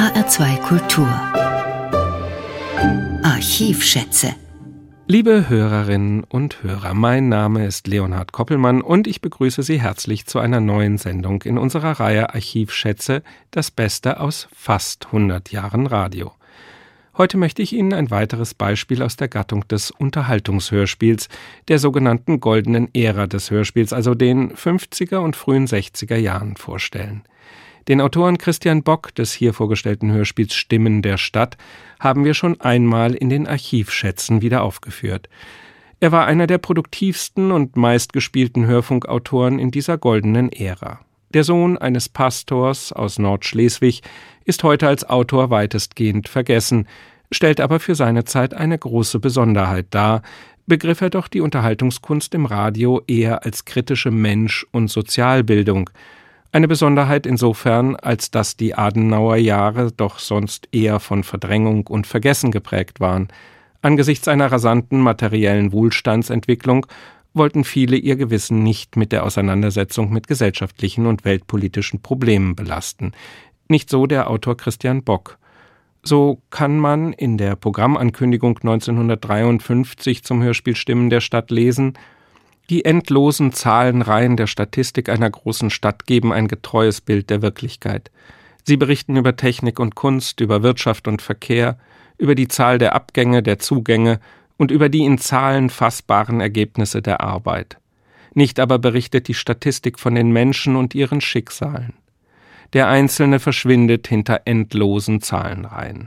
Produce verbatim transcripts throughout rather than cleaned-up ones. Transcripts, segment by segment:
H R zwei Kultur Archivschätze. Liebe Hörerinnen und Hörer, mein Name ist Leonhard Koppelmann und ich begrüße Sie herzlich zu einer neuen Sendung in unserer Reihe Archivschätze, das Beste aus fast hundert Jahren Radio. Heute möchte ich Ihnen ein weiteres Beispiel aus der Gattung des Unterhaltungshörspiels, der sogenannten goldenen Ära des Hörspiels, also den fünfziger und frühen sechziger Jahren, vorstellen. Den Autoren Christian Bock des hier vorgestellten Hörspiels Stimmen der Stadt haben wir schon einmal in den Archivschätzen wieder aufgeführt. Er war einer der produktivsten und meistgespielten Hörfunkautoren in dieser goldenen Ära. Der Sohn eines Pastors aus Nordschleswig ist heute als Autor weitestgehend vergessen, stellt aber für seine Zeit eine große Besonderheit dar, begriff er doch die Unterhaltungskunst im Radio eher als kritische Mensch- und Sozialbildung. Eine Besonderheit insofern, als dass die Adenauer Jahre doch sonst eher von Verdrängung und Vergessen geprägt waren. Angesichts einer rasanten materiellen Wohlstandsentwicklung wollten viele ihr Gewissen nicht mit der Auseinandersetzung mit gesellschaftlichen und weltpolitischen Problemen belasten. Nicht so der Autor Christian Bock. So kann man in der Programmankündigung neunzehnhundertdreiundfünfzig zum Hörspiel Stimmen der Stadt lesen: Die endlosen Zahlenreihen der Statistik einer großen Stadt geben ein getreues Bild der Wirklichkeit. Sie berichten über Technik und Kunst, über Wirtschaft und Verkehr, über die Zahl der Abgänge, der Zugänge und über die in Zahlen fassbaren Ergebnisse der Arbeit. Nicht aber berichtet die Statistik von den Menschen und ihren Schicksalen. Der Einzelne verschwindet hinter endlosen Zahlenreihen.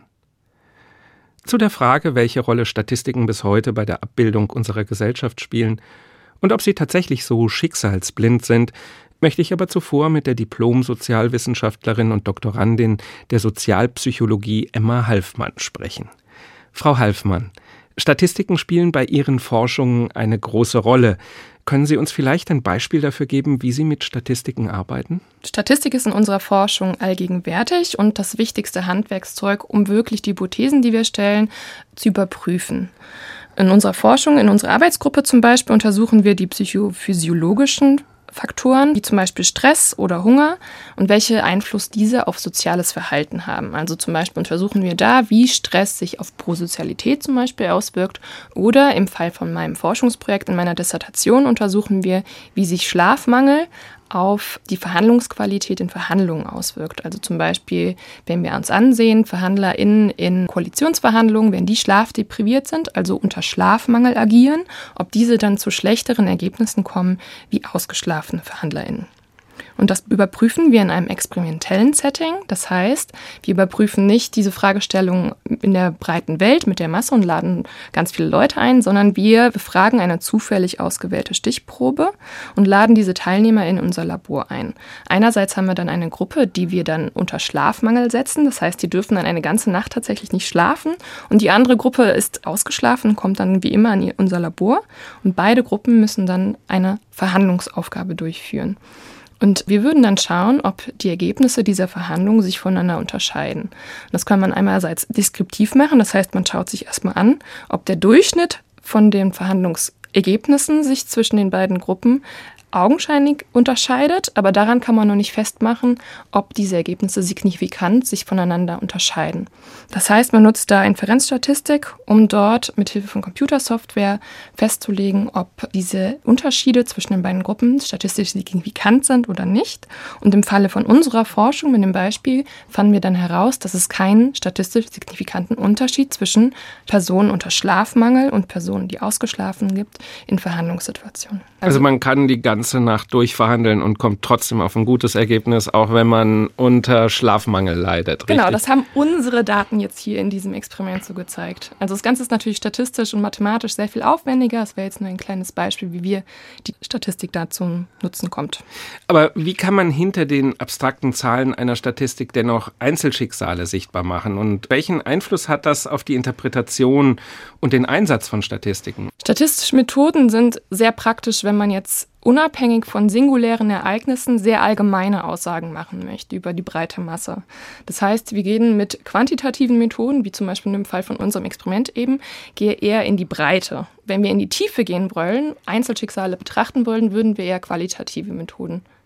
Zu der Frage, welche Rolle Statistiken bis heute bei der Abbildung unserer Gesellschaft spielen und ob sie tatsächlich so schicksalsblind sind, möchte ich aber zuvor mit der Diplom-Sozialwissenschaftlerin und Doktorandin der Sozialpsychologie Emma Halfmann sprechen. Frau Halfmann, Statistiken spielen bei Ihren Forschungen eine große Rolle. Können Sie uns vielleicht ein Beispiel dafür geben, wie Sie mit Statistiken arbeiten? Statistik ist in unserer Forschung allgegenwärtig und das wichtigste Handwerkszeug, um wirklich die Hypothesen, die wir stellen, zu überprüfen. In unserer Forschung, in unserer Arbeitsgruppe zum Beispiel, untersuchen wir die psychophysiologischen Faktoren, wie zum Beispiel Stress oder Hunger und welche Einfluss diese auf soziales Verhalten haben. Also zum Beispiel untersuchen wir da, wie Stress sich auf Prosozialität zum Beispiel auswirkt, oder im Fall von meinem Forschungsprojekt in meiner Dissertation untersuchen wir, wie sich Schlafmangel auf die Verhandlungsqualität in Verhandlungen auswirkt. Also zum Beispiel, wenn wir uns ansehen, VerhandlerInnen in Koalitionsverhandlungen, wenn die schlafdepriviert sind, also unter Schlafmangel agieren, ob diese dann zu schlechteren Ergebnissen kommen wie ausgeschlafene VerhandlerInnen. Und das überprüfen wir in einem experimentellen Setting. Das heißt, wir überprüfen nicht diese Fragestellung in der breiten Welt mit der Masse und laden ganz viele Leute ein, sondern wir befragen eine zufällig ausgewählte Stichprobe und laden diese Teilnehmer in unser Labor ein. Einerseits haben wir dann eine Gruppe, die wir dann unter Schlafmangel setzen. Das heißt, die dürfen dann eine ganze Nacht tatsächlich nicht schlafen. Und die andere Gruppe ist ausgeschlafen, kommt dann wie immer in unser Labor. Und beide Gruppen müssen dann eine Verhandlungsaufgabe durchführen. Und wir würden dann schauen, ob die Ergebnisse dieser Verhandlungen sich voneinander unterscheiden. Das kann man einerseits deskriptiv machen, das heißt, man schaut sich erstmal an, ob der Durchschnitt von den Verhandlungsergebnissen sich zwischen den beiden Gruppen augenscheinlich unterscheidet, aber daran kann man noch nicht festmachen, ob diese Ergebnisse signifikant sich voneinander unterscheiden. Das heißt, man nutzt da Inferenzstatistik, um dort mithilfe von Computersoftware festzulegen, ob diese Unterschiede zwischen den beiden Gruppen statistisch signifikant sind oder nicht. Und im Falle von unserer Forschung mit dem Beispiel fanden wir dann heraus, dass es keinen statistisch signifikanten Unterschied zwischen Personen unter Schlafmangel und Personen, die ausgeschlafen gibt, in Verhandlungssituationen. Also, also man kann die ganze Nacht durchverhandeln und kommt trotzdem auf ein gutes Ergebnis, auch wenn man unter Schlafmangel leidet. Richtig? Genau, das haben unsere Daten jetzt hier in diesem Experiment so gezeigt. Also das Ganze ist natürlich statistisch und mathematisch sehr viel aufwendiger. Das wäre jetzt nur ein kleines Beispiel, wie wir die Statistik da zum Nutzen kommt. Aber wie kann man hinter den abstrakten Zahlen einer Statistik dennoch Einzelschicksale sichtbar machen? Und welchen Einfluss hat das auf die Interpretation und den Einsatz von Statistiken? Statistische Methoden sind sehr praktisch, wenn man jetzt unabhängig von singulären Ereignissen sehr allgemeine Aussagen machen möchte über die breite Masse. Das heißt, wir gehen mit quantitativen Methoden, wie zum Beispiel im Fall von unserem Experiment eben, gehe eher in die Breite. Wenn wir in die Tiefe gehen wollen, Einzelschicksale betrachten wollen, würden wir eher qualitative Methoden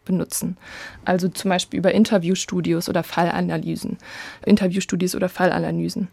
benutzen. Also zum Beispiel über Interviewstudios oder Fallanalysen. Interviewstudios oder Fallanalysen.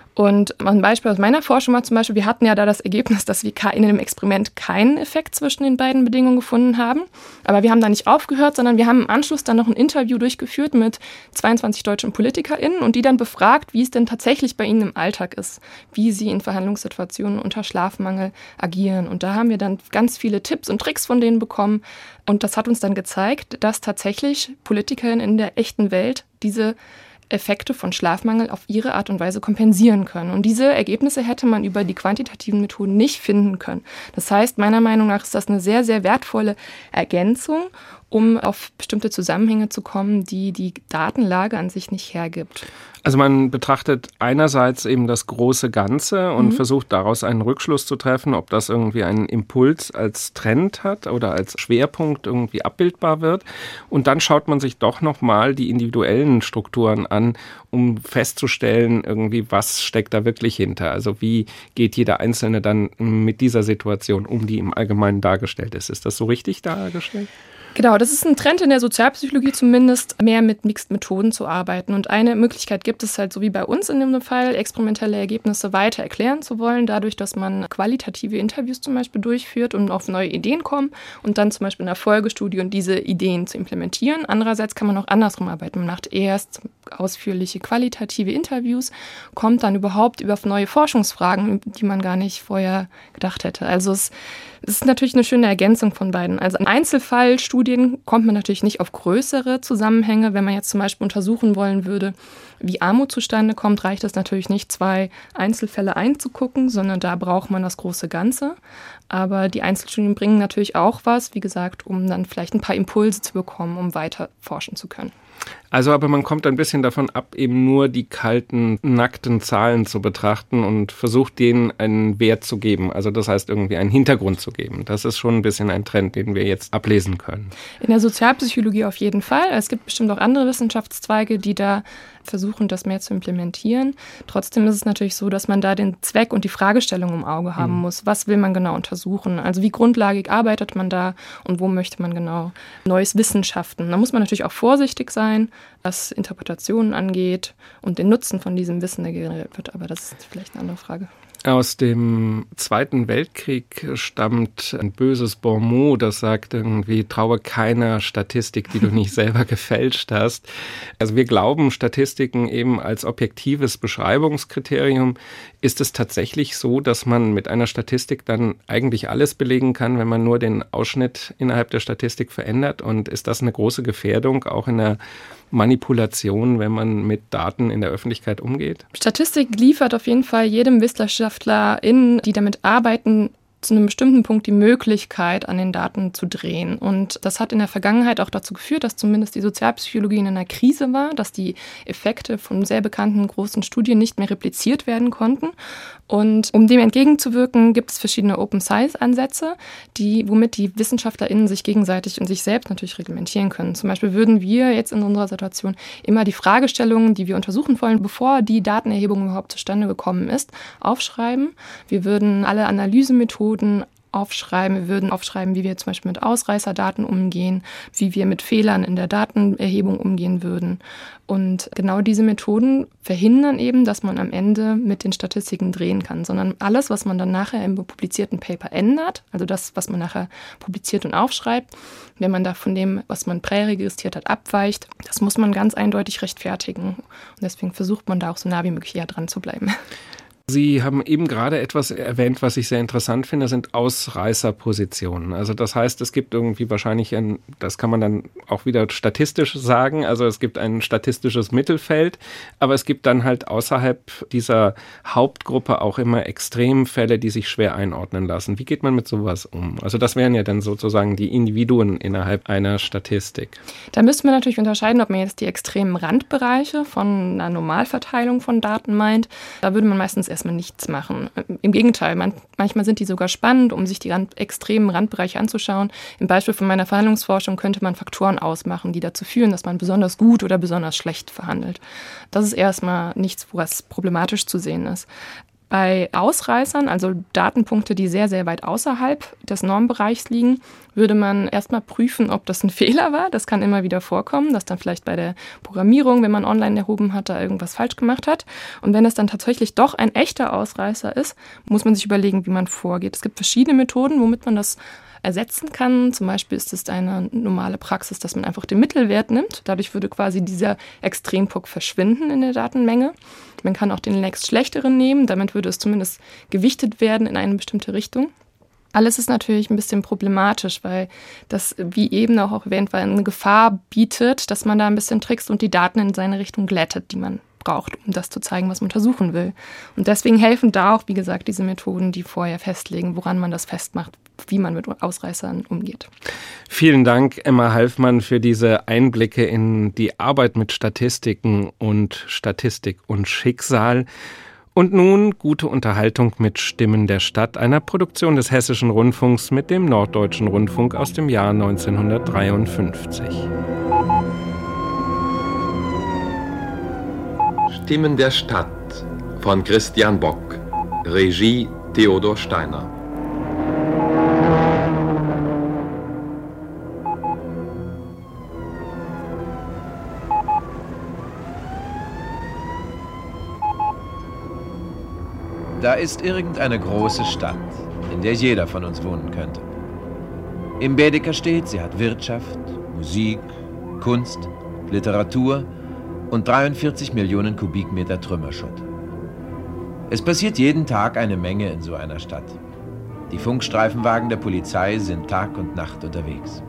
Und ein Beispiel aus meiner Forschung war zum Beispiel, wir hatten ja da das Ergebnis, dass wir in dem Experiment keinen Effekt zwischen den beiden Bedingungen gefunden haben. Aber wir haben da nicht aufgehört, sondern wir haben im Anschluss dann noch ein Interview durchgeführt mit zweiundzwanzig deutschen PolitikerInnen und die dann befragt, wie es denn tatsächlich bei ihnen im Alltag ist, wie sie in Verhandlungssituationen unter Schlafmangel agieren. Und da haben wir dann ganz viele Tipps und Tricks von denen bekommen. Und das hat uns dann gezeigt, dass tatsächlich PolitikerInnen in der echten Welt diese Effekte von Schlafmangel auf ihre Art und Weise kompensieren können. Und diese Ergebnisse hätte man über die quantitativen Methoden nicht finden können. Das heißt, meiner Meinung nach ist das eine sehr, sehr wertvolle Ergänzung, um auf bestimmte Zusammenhänge zu kommen, die die Datenlage an sich nicht hergibt. Also man betrachtet einerseits eben das große Ganze und mhm. versucht daraus einen Rückschluss zu treffen, ob das irgendwie einen Impuls als Trend hat oder als Schwerpunkt irgendwie abbildbar wird. Und dann schaut man sich doch nochmal die individuellen Strukturen an, um festzustellen, irgendwie, was steckt da wirklich hinter. Also wie geht jeder Einzelne dann mit dieser Situation um, die im Allgemeinen dargestellt ist. Ist das so richtig dargestellt? Genau, das ist ein Trend in der Sozialpsychologie zumindest, mehr mit Mixed-Methoden zu arbeiten. Und eine Möglichkeit gibt es halt, so wie bei uns in dem Fall, experimentelle Ergebnisse weiter erklären zu wollen, dadurch, dass man qualitative Interviews zum Beispiel durchführt und auf neue Ideen kommen und dann zum Beispiel in einer Folgestudie und diese Ideen zu implementieren. Andererseits kann man auch andersrum arbeiten. Man macht erst ausführliche qualitative Interviews, kommt dann überhaupt über neue Forschungsfragen, die man gar nicht vorher gedacht hätte. Also es Es ist natürlich eine schöne Ergänzung von beiden. Also in Einzelfallstudien kommt man natürlich nicht auf größere Zusammenhänge. Wenn man jetzt zum Beispiel untersuchen wollen würde, wie Armut zustande kommt, reicht es natürlich nicht, zwei Einzelfälle einzugucken, sondern da braucht man das große Ganze. Aber die Einzelstudien bringen natürlich auch was, wie gesagt, um dann vielleicht ein paar Impulse zu bekommen, um weiter forschen zu können. Also aber man kommt ein bisschen davon ab, eben nur die kalten, nackten Zahlen zu betrachten und versucht, denen einen Wert zu geben. Also das heißt, irgendwie einen Hintergrund zu geben. Das ist schon ein bisschen ein Trend, den wir jetzt ablesen können. In der Sozialpsychologie auf jeden Fall. Es gibt bestimmt auch andere Wissenschaftszweige, die da versuchen, das mehr zu implementieren. Trotzdem ist es natürlich so, dass man da den Zweck und die Fragestellung im Auge haben mhm. muss. Was will man genau untersuchen? Also wie grundlagig arbeitet man da und wo möchte man genau neues Wissen schaffen? Da muss man natürlich auch vorsichtig sein, was Interpretationen angeht und den Nutzen von diesem Wissen, der generiert wird. Aber das ist vielleicht eine andere Frage. Aus dem Zweiten Weltkrieg stammt ein böses Bonmot, das sagt irgendwie, traue keiner Statistik, die du nicht selber gefälscht hast. Also wir glauben Statistiken eben als objektives Beschreibungskriterium. Ist es tatsächlich so, dass man mit einer Statistik dann eigentlich alles belegen kann, wenn man nur den Ausschnitt innerhalb der Statistik verändert? Und ist das eine große Gefährdung auch in der Manipulation, wenn man mit Daten in der Öffentlichkeit umgeht? Statistik liefert auf jeden Fall jedem WissenschaftlerInnen, die damit arbeiten, zu einem bestimmten Punkt die Möglichkeit, an den Daten zu drehen. Und das hat in der Vergangenheit auch dazu geführt, dass zumindest die Sozialpsychologie in einer Krise war, dass die Effekte von sehr bekannten großen Studien nicht mehr repliziert werden konnten. Und um dem entgegenzuwirken, gibt es verschiedene Open-Science-Ansätze, die, womit die WissenschaftlerInnen sich gegenseitig und sich selbst natürlich reglementieren können. Zum Beispiel würden wir jetzt in unserer Situation immer die Fragestellungen, die wir untersuchen wollen, bevor die Datenerhebung überhaupt zustande gekommen ist, aufschreiben. Wir würden alle Analysemethoden aufschreiben. Wir würden aufschreiben, wie wir zum Beispiel mit Ausreißerdaten umgehen, wie wir mit Fehlern in der Datenerhebung umgehen würden. Und genau diese Methoden verhindern eben, dass man am Ende mit den Statistiken drehen kann, sondern alles, was man dann nachher im publizierten Paper ändert, also das, was man nachher publiziert und aufschreibt, wenn man da von dem, was man präregistriert hat, abweicht, das muss man ganz eindeutig rechtfertigen. Und deswegen versucht man da auch so nah wie möglich ja dran zu bleiben. Sie haben eben gerade etwas erwähnt, was ich sehr interessant finde, sind Ausreißerpositionen. Also das heißt, es gibt irgendwie wahrscheinlich ein, das kann man dann auch wieder statistisch sagen, also es gibt ein statistisches Mittelfeld, aber es gibt dann halt außerhalb dieser Hauptgruppe auch immer Extremfälle, die sich schwer einordnen lassen. Wie geht man mit sowas um? Also das wären ja dann sozusagen die Individuen innerhalb einer Statistik. Da müsste man natürlich unterscheiden, ob man jetzt die extremen Randbereiche von einer Normalverteilung von Daten meint. Da würde man meistens erstmal nichts machen. Im Gegenteil, man, manchmal sind die sogar spannend, um sich die Rand, extremen Randbereiche anzuschauen. Im Beispiel von meiner Verhandlungsforschung könnte man Faktoren ausmachen, die dazu führen, dass man besonders gut oder besonders schlecht verhandelt. Das ist erstmal nichts, was problematisch zu sehen ist. Bei Ausreißern, also Datenpunkte, die sehr, sehr weit außerhalb des Normbereichs liegen, würde man erstmal prüfen, ob das ein Fehler war. Das kann immer wieder vorkommen, dass dann vielleicht bei der Programmierung, wenn man online erhoben hat, da irgendwas falsch gemacht hat. Und wenn es dann tatsächlich doch ein echter Ausreißer ist, muss man sich überlegen, wie man vorgeht. Es gibt verschiedene Methoden, womit man das ersetzen kann. Zum Beispiel ist es eine normale Praxis, dass man einfach den Mittelwert nimmt. Dadurch würde quasi dieser Extrempunkt verschwinden in der Datenmenge. Man kann auch den nächst schlechteren nehmen. Damit würde es zumindest gewichtet werden in eine bestimmte Richtung. Alles ist natürlich ein bisschen problematisch, weil das, wie eben auch erwähnt war, eine Gefahr bietet, dass man da ein bisschen trickst und die Daten in seine Richtung glättet, die man braucht, um das zu zeigen, was man untersuchen will. Und deswegen helfen da auch, wie gesagt, diese Methoden, die vorher festlegen, woran man das festmacht, wie man mit Ausreißern umgeht. Vielen Dank, Emma Halfmann, für diese Einblicke in die Arbeit mit Statistiken und Statistik und Schicksal. Und nun gute Unterhaltung mit Stimmen der Stadt, einer Produktion des Hessischen Rundfunks mit dem Norddeutschen Rundfunk aus dem Jahr neunzehnhundertdreiundfünfzig. Stimmen der Stadt von Christian Bock, Regie Theodor Steiner. Da ist irgendeine große Stadt, in der jeder von uns wohnen könnte. Im Baedeker steht, sie hat Wirtschaft, Musik, Kunst, Literatur und dreiundvierzig Millionen Kubikmeter Trümmerschutt. Es passiert jeden Tag eine Menge in so einer Stadt. Die Funkstreifenwagen der Polizei sind Tag und Nacht unterwegs.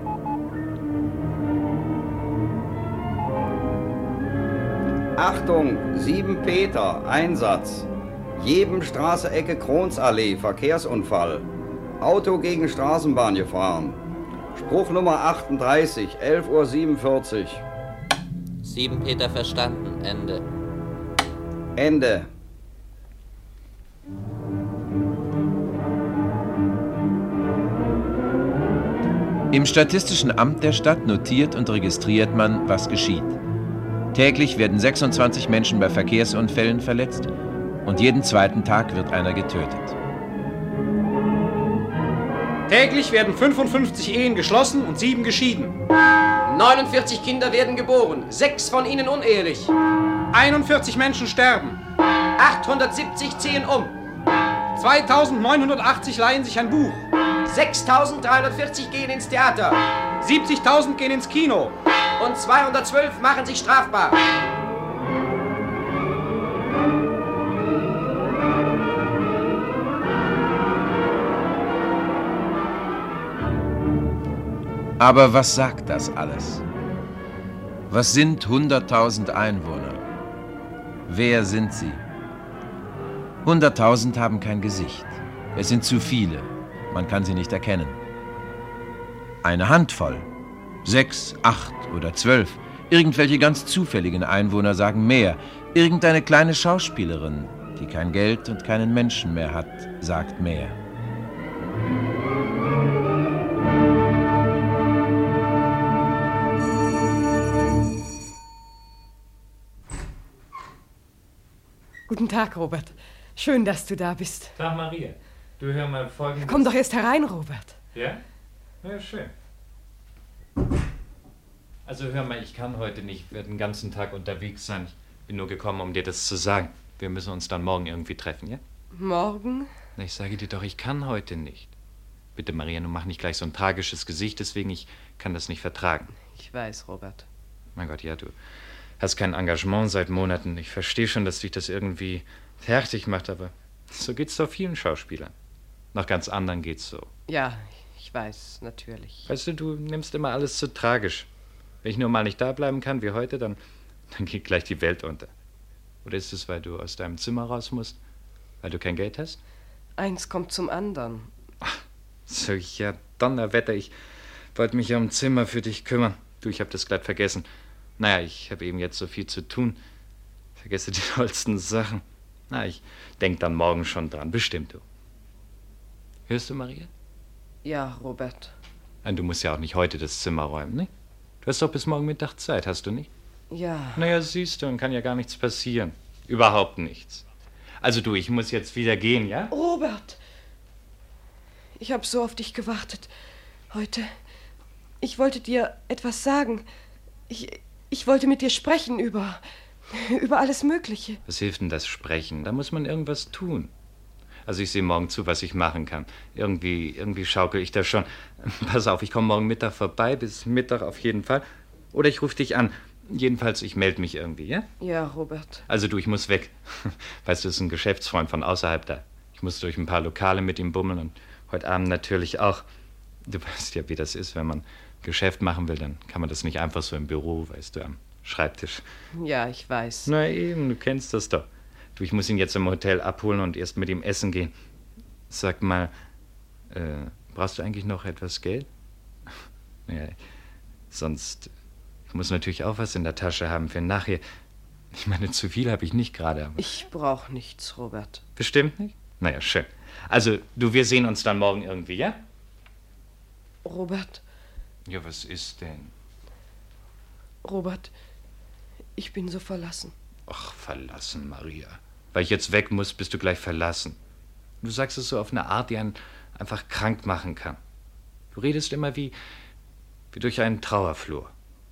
Achtung, sieben Peter, Einsatz. Jedem Straße Ecke Kronsallee, Verkehrsunfall. Auto gegen Straßenbahn gefahren. Spruch Nummer achtunddreißig, elf Uhr siebenundvierzig. sieben Peter verstanden, Ende. Ende. Im Statistischen Amt der Stadt notiert und registriert man, was geschieht. Täglich werden sechsundzwanzig Menschen bei Verkehrsunfällen verletzt und jeden zweiten Tag wird einer getötet. Täglich werden fünfundfünfzig Ehen geschlossen und sieben geschieden. neunundvierzig Kinder werden geboren, sechs von ihnen unehelich. einundvierzig Menschen sterben. achthundertsiebzig ziehen um. zweitausendneunhundertachtzig leihen sich ein Buch. sechstausenddreihundertvierzig gehen ins Theater. siebzigtausend gehen ins Kino. Und zweihundertzwölf machen sich strafbar. Aber was sagt das alles? Was sind hunderttausend Einwohner? Wer sind sie? hunderttausend haben kein Gesicht. Es sind zu viele. Man kann sie nicht erkennen. Eine Handvoll. Sechs, acht oder zwölf. Irgendwelche ganz zufälligen Einwohner sagen mehr. Irgendeine kleine Schauspielerin, die kein Geld und keinen Menschen mehr hat, sagt mehr. Guten Tag, Robert. Schön, dass du da bist. Tag, Maria. Du, hör mal folgendes... Komm doch erst herein, Robert. Ja? Ja, schön. Also hör mal, ich kann heute nicht, werde den ganzen Tag unterwegs sein. Ich bin nur gekommen, um dir das zu sagen. Wir müssen uns dann morgen irgendwie treffen, ja? Morgen? Na, ich sage dir doch, ich kann heute nicht. Bitte, Maria, nun mach nicht gleich so ein tragisches Gesicht, deswegen ich kann das nicht vertragen. Ich weiß, Robert. Mein Gott, ja, du hast kein Engagement seit Monaten. Ich verstehe schon, dass dich das irgendwie fertig macht, aber so geht's doch vielen Schauspielern. Noch ganz anderen geht's so. Ja, ich weiß, natürlich. Weißt du, du nimmst immer alles zu tragisch. Wenn ich nur mal nicht da bleiben kann wie heute, dann, dann geht gleich die Welt unter. Oder ist es, weil du aus deinem Zimmer raus musst? Weil du kein Geld hast? Eins kommt zum anderen. Ach, so, ja, Donnerwetter, ich wollte mich ja um Zimmer für dich kümmern. Du, ich hab das glatt vergessen. Naja, ich habe eben jetzt so viel zu tun. Vergesse die tollsten Sachen. Na, ich denk dann morgen schon dran, bestimmt, du. Hörst du, Maria? Ja, Robert. Nein, du musst ja auch nicht heute das Zimmer räumen, ne? Du hast doch bis morgen Mittag Zeit, hast du nicht? Ja. Naja, siehst du, dann kann ja gar nichts passieren. Überhaupt nichts. Also du, ich muss jetzt wieder gehen, ja? Robert! Ich habe so auf dich gewartet. Heute. Ich wollte dir etwas sagen. Ich, ich wollte mit dir sprechen über... über alles Mögliche. Was hilft denn das Sprechen? Da muss man irgendwas tun. Also ich sehe morgen zu, was ich machen kann. Irgendwie, irgendwie schaukel ich das schon. Pass auf, ich komme morgen Mittag vorbei, bis Mittag auf jeden Fall. Oder ich rufe dich an. Jedenfalls, ich melde mich irgendwie, ja? Ja, Robert. Also du, ich muss weg. Weißt du, das ist ein Geschäftsfreund von außerhalb da. Ich muss durch ein paar Lokale mit ihm bummeln und heute Abend natürlich auch. Du weißt ja, wie das ist, wenn man Geschäft machen will, dann kann man das nicht einfach so im Büro, weißt du, am Schreibtisch. Ja, ich weiß. Na eben, du kennst das doch. Du, ich muss ihn jetzt im Hotel abholen und erst mit ihm essen gehen. Sag mal, äh, brauchst du eigentlich noch etwas Geld? Ja, sonst... Ich muss natürlich auch was in der Tasche haben für nachher. Ich meine, zu viel habe ich nicht gerade. Aber ich brauche nichts, Robert. Bestimmt nicht? Naja, schön. Also, du, wir sehen uns dann morgen irgendwie, ja? Robert. Ja, was ist denn? Robert, ich bin so verlassen. Ach, verlassen, Maria. Weil ich jetzt weg muss, bist du gleich verlassen. Du sagst es so auf eine Art, die einen einfach krank machen kann. Du redest immer wie, wie durch einen Trauerflur.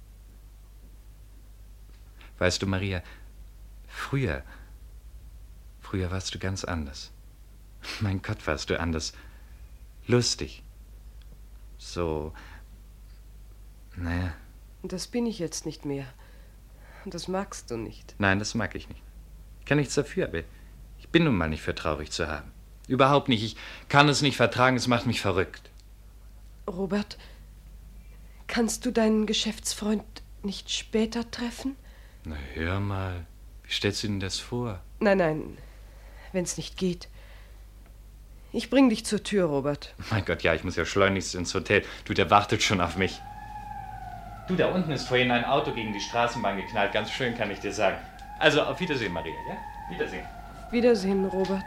Weißt du, Maria, früher, früher warst du ganz anders. Mein Gott, warst du anders. Lustig. So, naja. Das bin ich jetzt nicht mehr. Das magst du nicht. Nein, das mag ich nicht. Ich kann nichts dafür, aber ich bin nun mal nicht für traurig zu haben. Überhaupt nicht. Ich kann es nicht vertragen, es macht mich verrückt. Robert, kannst du deinen Geschäftsfreund nicht später treffen? Na, hör mal. Wie stellst du denn das vor? Nein, nein, wenn's nicht geht. Ich bring dich zur Tür, Robert. Mein Gott, ja, ich muss ja schleunigst ins Hotel. Du, der wartet schon auf mich. Du, da unten ist vorhin ein Auto gegen die Straßenbahn geknallt. Ganz schön, kann ich dir sagen. Also, auf Wiedersehen, Maria, ja? Wiedersehen. Wiedersehen, Robert.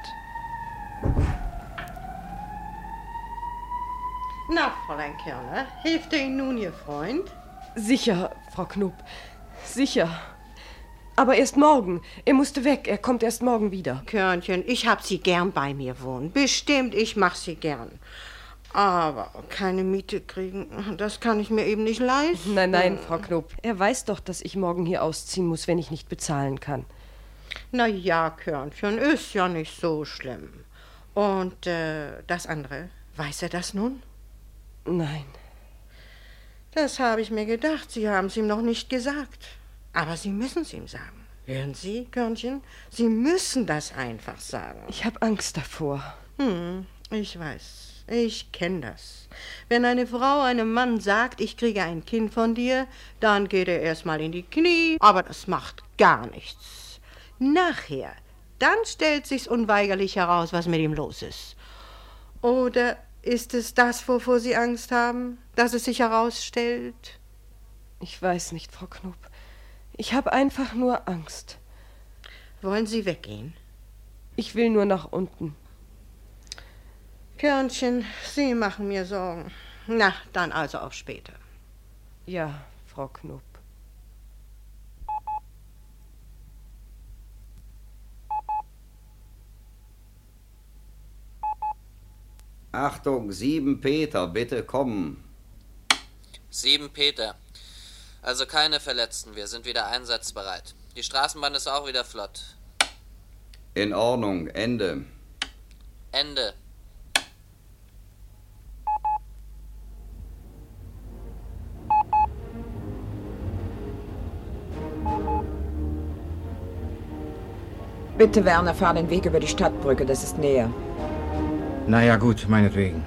Na, Fräulein Körner, hilft Ihnen nun Ihr Freund? Sicher, Frau Knob, sicher. Aber erst morgen. Er musste weg. Er kommt erst morgen wieder. Körnchen, ich hab Sie gern bei mir wohnen. Bestimmt, ich mach Sie gern. Aber keine Miete kriegen, das kann ich mir eben nicht leisten. Nein, nein, Frau Knob. Er weiß doch, dass ich morgen hier ausziehen muss, wenn ich nicht bezahlen kann. Na ja, Körnchen, ist ja nicht so schlimm. Und äh, das andere, weiß er das nun? Nein. Das habe ich mir gedacht. Sie haben es ihm noch nicht gesagt. Aber Sie müssen es ihm sagen. Hören Sie, Körnchen? Sie müssen das einfach sagen. Ich habe Angst davor. Hm, ich weiß. Ich kenne das. Wenn eine Frau einem Mann sagt, ich kriege ein Kind von dir, dann geht er erstmal in die Knie, aber das macht gar nichts. Nachher, dann stellt sich's unweigerlich heraus, was mit ihm los ist. Oder ist es das, wovor Sie Angst haben, dass es sich herausstellt? Ich weiß nicht, Frau Knob. Ich habe einfach nur Angst. Wollen Sie weggehen? Ich will nur nach unten. Körnchen, Sie machen mir Sorgen. Na, dann also auf später. Ja, Frau Knob. Achtung, sieben Peter, bitte kommen. Sieben Peter. Also keine Verletzten, wir sind wieder einsatzbereit. Die Straßenbahn ist auch wieder flott. In Ordnung, Ende. Ende. Bitte, Werner, fahr den Weg über die Stadtbrücke, das ist näher. Na ja, gut, meinetwegen.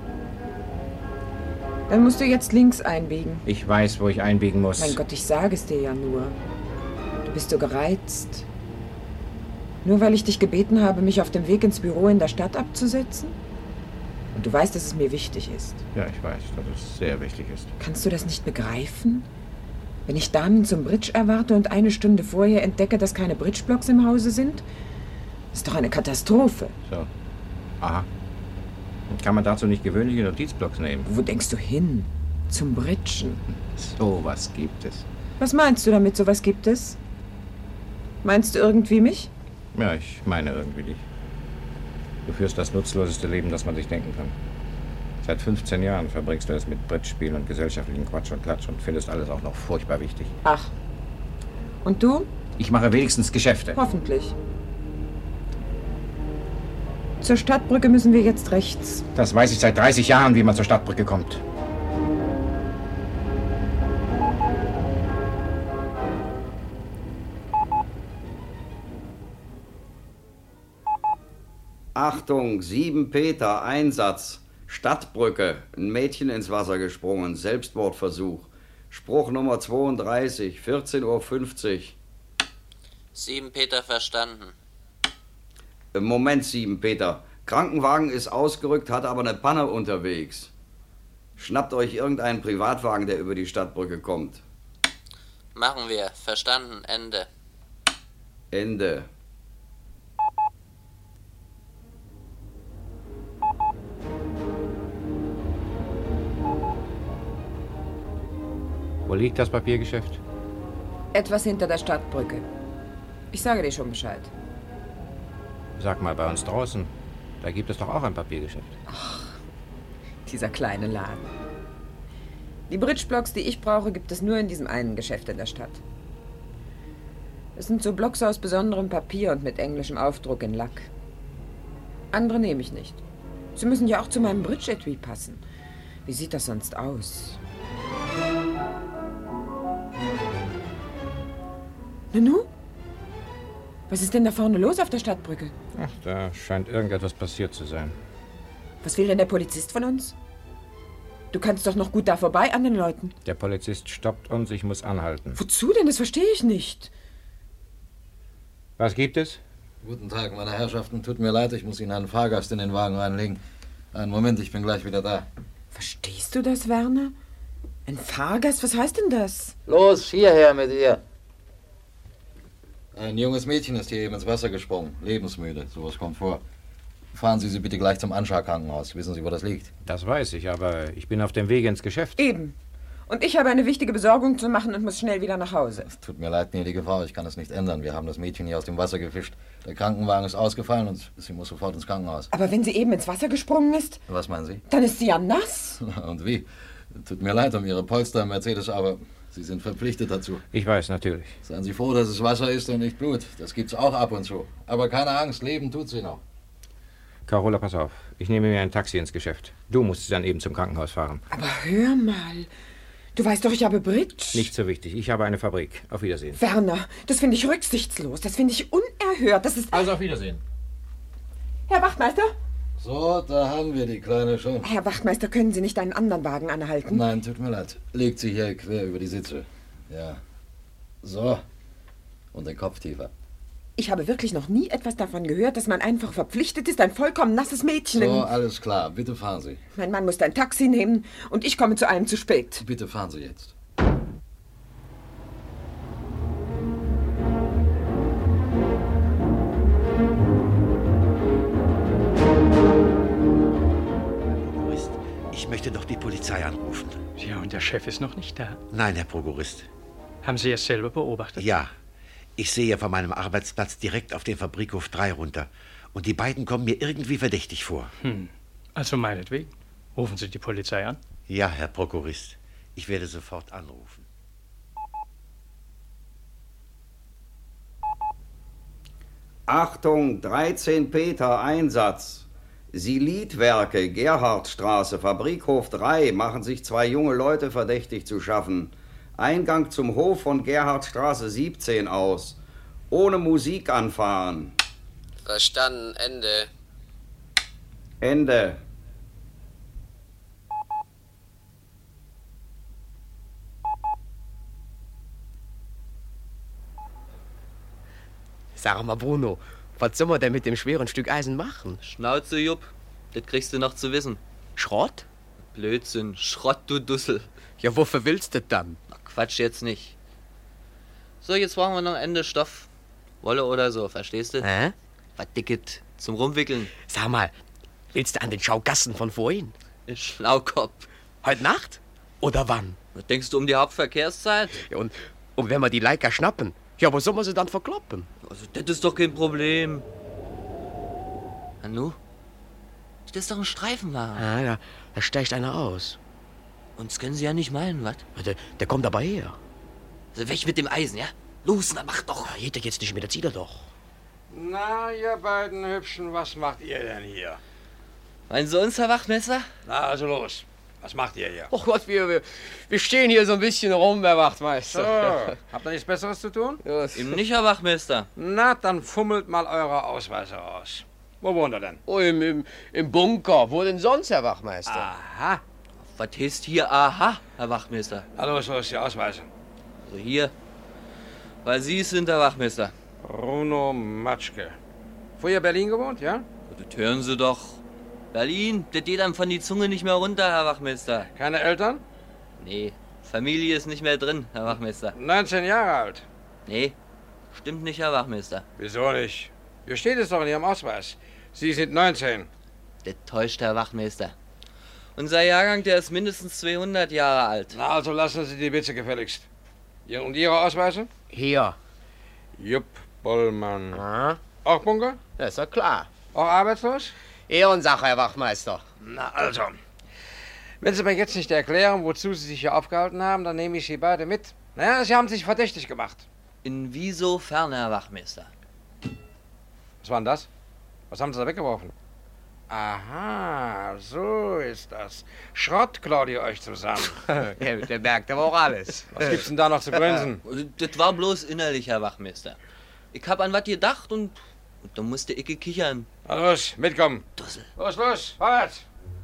Dann musst du jetzt links einbiegen. Ich weiß, wo ich einbiegen muss. Mein Gott, ich sage es dir ja nur. Du bist so gereizt. Nur weil ich dich gebeten habe, mich auf dem Weg ins Büro in der Stadt abzusetzen? Und du weißt, dass es mir wichtig ist. Ja, ich weiß, dass es sehr wichtig ist. Kannst du das nicht begreifen? Wenn ich Damen zum Bridge erwarte und eine Stunde vorher entdecke, dass keine Bridgeblocks im Hause sind? Das ist doch eine Katastrophe. So. Aha. Kann man dazu nicht gewöhnliche Notizblocks nehmen? Wo denkst du hin? Zum Bridgen. So was gibt es. Was meinst du damit, sowas gibt es? Meinst du irgendwie mich? Ja, ich meine irgendwie dich. Du führst das nutzloseste Leben, das man sich denken kann. Seit fünfzehn Jahren verbringst du es mit Brettspielen und gesellschaftlichen Quatsch und Klatsch und findest alles auch noch furchtbar wichtig. Ach. Und du? Ich mache wenigstens Geschäfte. Hoffentlich. Zur Stadtbrücke müssen wir jetzt rechts. Das weiß ich seit dreißig Jahren, wie man zur Stadtbrücke kommt. Achtung, sieben Peter, Einsatz. Stadtbrücke, ein Mädchen ins Wasser gesprungen, Selbstmordversuch. Spruch Nummer zweiunddreißig, vierzehn Uhr fünfzig. sieben Peter verstanden. Moment, sieben Peter. Krankenwagen ist ausgerückt, hat aber eine Panne unterwegs. Schnappt euch irgendeinen Privatwagen, der über die Stadtbrücke kommt. Machen wir. Verstanden. Ende. Ende. Wo liegt das Papiergeschäft? Etwas hinter der Stadtbrücke. Ich sage dir schon Bescheid. Sag mal, bei uns draußen, da gibt es doch auch ein Papiergeschäft. Ach, dieser kleine Laden. Die Bridge-Blocks, die ich brauche, gibt es nur in diesem einen Geschäft in der Stadt. Es sind so Blocks aus besonderem Papier und mit englischem Aufdruck in Lack. Andere nehme ich nicht. Sie müssen ja auch zu meinem Bridge-Etui passen. Wie sieht das sonst aus? Nanu? Was ist denn da vorne los auf der Stadtbrücke? Ach, da scheint irgendetwas passiert zu sein. Was will denn der Polizist von uns? Du kannst doch noch gut da vorbei an den Leuten. Der Polizist stoppt uns, ich muss anhalten. Wozu denn? Das verstehe ich nicht. Was gibt es? Guten Tag, meine Herrschaften. Tut mir leid, ich muss Ihnen einen Fahrgast in den Wagen reinlegen. Einen Moment, ich bin gleich wieder da. Verstehst du das, Werner? Ein Fahrgast? Was heißt denn das? Los, hierher mit ihr. Ein junges Mädchen ist hier eben ins Wasser gesprungen. Lebensmüde, sowas kommt vor. Fahren Sie sie bitte gleich zum Anschlag-Krankenhaus. Wissen Sie, wo das liegt? Das weiß ich, aber ich bin auf dem Wege ins Geschäft. Eben. Und ich habe eine wichtige Besorgung zu machen und muss schnell wieder nach Hause. Es tut mir leid, gnädige Frau, ich kann es nicht ändern. Wir haben das Mädchen hier aus dem Wasser gefischt. Der Krankenwagen ist ausgefallen und sie muss sofort ins Krankenhaus. Aber wenn sie eben ins Wasser gesprungen ist? Was meinen Sie? Dann ist sie ja nass. Und wie? Tut mir leid um Ihre Polster im Mercedes, aber Sie sind verpflichtet dazu. Ich weiß, natürlich. Seien Sie froh, dass es Wasser ist und nicht Blut. Das gibt's auch ab und zu. Aber keine Angst, leben tut sie noch. Carola, pass auf. Ich nehme mir ein Taxi ins Geschäft. Du musst sie dann eben zum Krankenhaus fahren. Aber hör mal. Du weißt doch, ich habe Bridge. Nicht so wichtig. Ich habe eine Fabrik. Auf Wiedersehen. Werner, das finde ich rücksichtslos. Das finde ich unerhört. Das ist... Also auf Wiedersehen. Herr Wachtmeister? So, da haben wir die Kleine schon. Herr Wachtmeister, können Sie nicht einen anderen Wagen anhalten? Nein, tut mir leid. Legt sie hier quer über die Sitze. Ja. So. Und den Kopf tiefer. Ich habe wirklich noch nie etwas davon gehört, dass man einfach verpflichtet ist, ein vollkommen nasses Mädchen... So, alles klar. Bitte fahren Sie. Mein Mann muss ein Taxi nehmen und ich komme zu einem zu spät. Bitte fahren Sie jetzt. Ich möchte doch die Polizei anrufen. Ja, und der Chef ist noch nicht da. Nein, Herr Prokurist. Haben Sie es selber beobachtet? Ja. Ich sehe von meinem Arbeitsplatz direkt auf den Fabrikhof drei runter. Und die beiden kommen mir irgendwie verdächtig vor. Hm. Also meinetwegen. Rufen Sie die Polizei an? Ja, Herr Prokurist. Ich werde sofort anrufen. Achtung, dreizehn Peter, Einsatz. Silitwerke, Gerhardstraße, Fabrikhof drei, machen sich zwei junge Leute verdächtig zu schaffen. Eingang zum Hof von Gerhardstraße siebzehn aus. Ohne Musik anfahren. Verstanden. Ende. Ende. Sag mal, Bruno, was soll man denn mit dem schweren Stück Eisen machen? Schnauze, Jupp. Das kriegst du noch zu wissen. Schrott? Blödsinn. Schrott, du Dussel. Ja, wofür willst du das dann? Ach, Quatsch jetzt nicht. So, jetzt brauchen wir noch Ende Stoff. Wolle oder so, verstehst du? Hä? Was Dicket zum Rumwickeln. Sag mal, willst du an den Schaugassen von vorhin? Ich Schlaukopf. Heute Nacht? Oder wann? Was denkst du um die Hauptverkehrszeit? Ja, und, und wenn wir die Leica schnappen, Ja, wo soll man sie dann verkloppen? Also, das ist doch kein Problem. Nanu? Das ist doch ein Streifenwagen. Ah, ja, da steigt einer aus. Uns können Sie ja nicht meinen, was? Der, der kommt aber her. Also weg mit dem Eisen, ja? Los, na mach doch. Ja, geht er jetzt nicht mehr, das sieht er doch. Na, ihr beiden Hübschen, was macht ihr denn hier? Meinen Sie uns, Herr Wachtmeister? Na, also los. Was macht ihr hier? Och Gott, wir, wir, wir stehen hier so ein bisschen rum, Herr Wachtmeister. So, habt ihr nichts Besseres zu tun? Ja, Eben nicht, Herr Wachtmeister. Na, dann fummelt mal eure Ausweise aus. Wo wohnt ihr denn? Oh, im, im, im Bunker. Wo denn sonst, Herr Wachtmeister? Aha. Was heißt hier aha, Herr Wachtmeister? Na los, los, die Ausweise. Also hier. Weil Sie sind der Wachtmeister. Bruno Matschke. Früher Berlin gewohnt, ja? Das hören Sie doch. Berlin, das geht einem von die Zunge nicht mehr runter, Herr Wachtmeister. Keine Eltern? Nee, Familie ist nicht mehr drin, Herr Wachtmeister. neunzehn Jahre alt? Nee, stimmt nicht, Herr Wachtmeister. Wieso nicht? Hier steht es doch in Ihrem Ausweis. Sie sind neunzehn. Das täuscht, Herr Wachtmeister. Unser Jahrgang, der ist mindestens zweihundert Jahre alt. Na, also lassen Sie die Witze gefälligst. Ihr, und Ihre Ausweise? Hier. Jupp Bollmann. Aha. Auch Bunker? Das ist ja klar. Auch arbeitslos? Ehrensache, Herr Wachtmeister. Na also. Wenn Sie mir jetzt nicht erklären, wozu Sie sich hier aufgehalten haben, dann nehme ich Sie beide mit. Naja, Sie haben sich verdächtig gemacht. Inwiesofern, Herr Wachtmeister? Was war denn das? Was haben Sie da weggeworfen? Aha, so ist das. Schrott klaut ihr euch zusammen. der, der merkt aber auch alles. Was gibt's denn da noch zu grinsen? Das war bloß innerlich, Herr Wachtmeister. Ich hab an was gedacht und, und da musste ich kichern. Na los, mitkommen. Dussel. Los, los, vorwärts.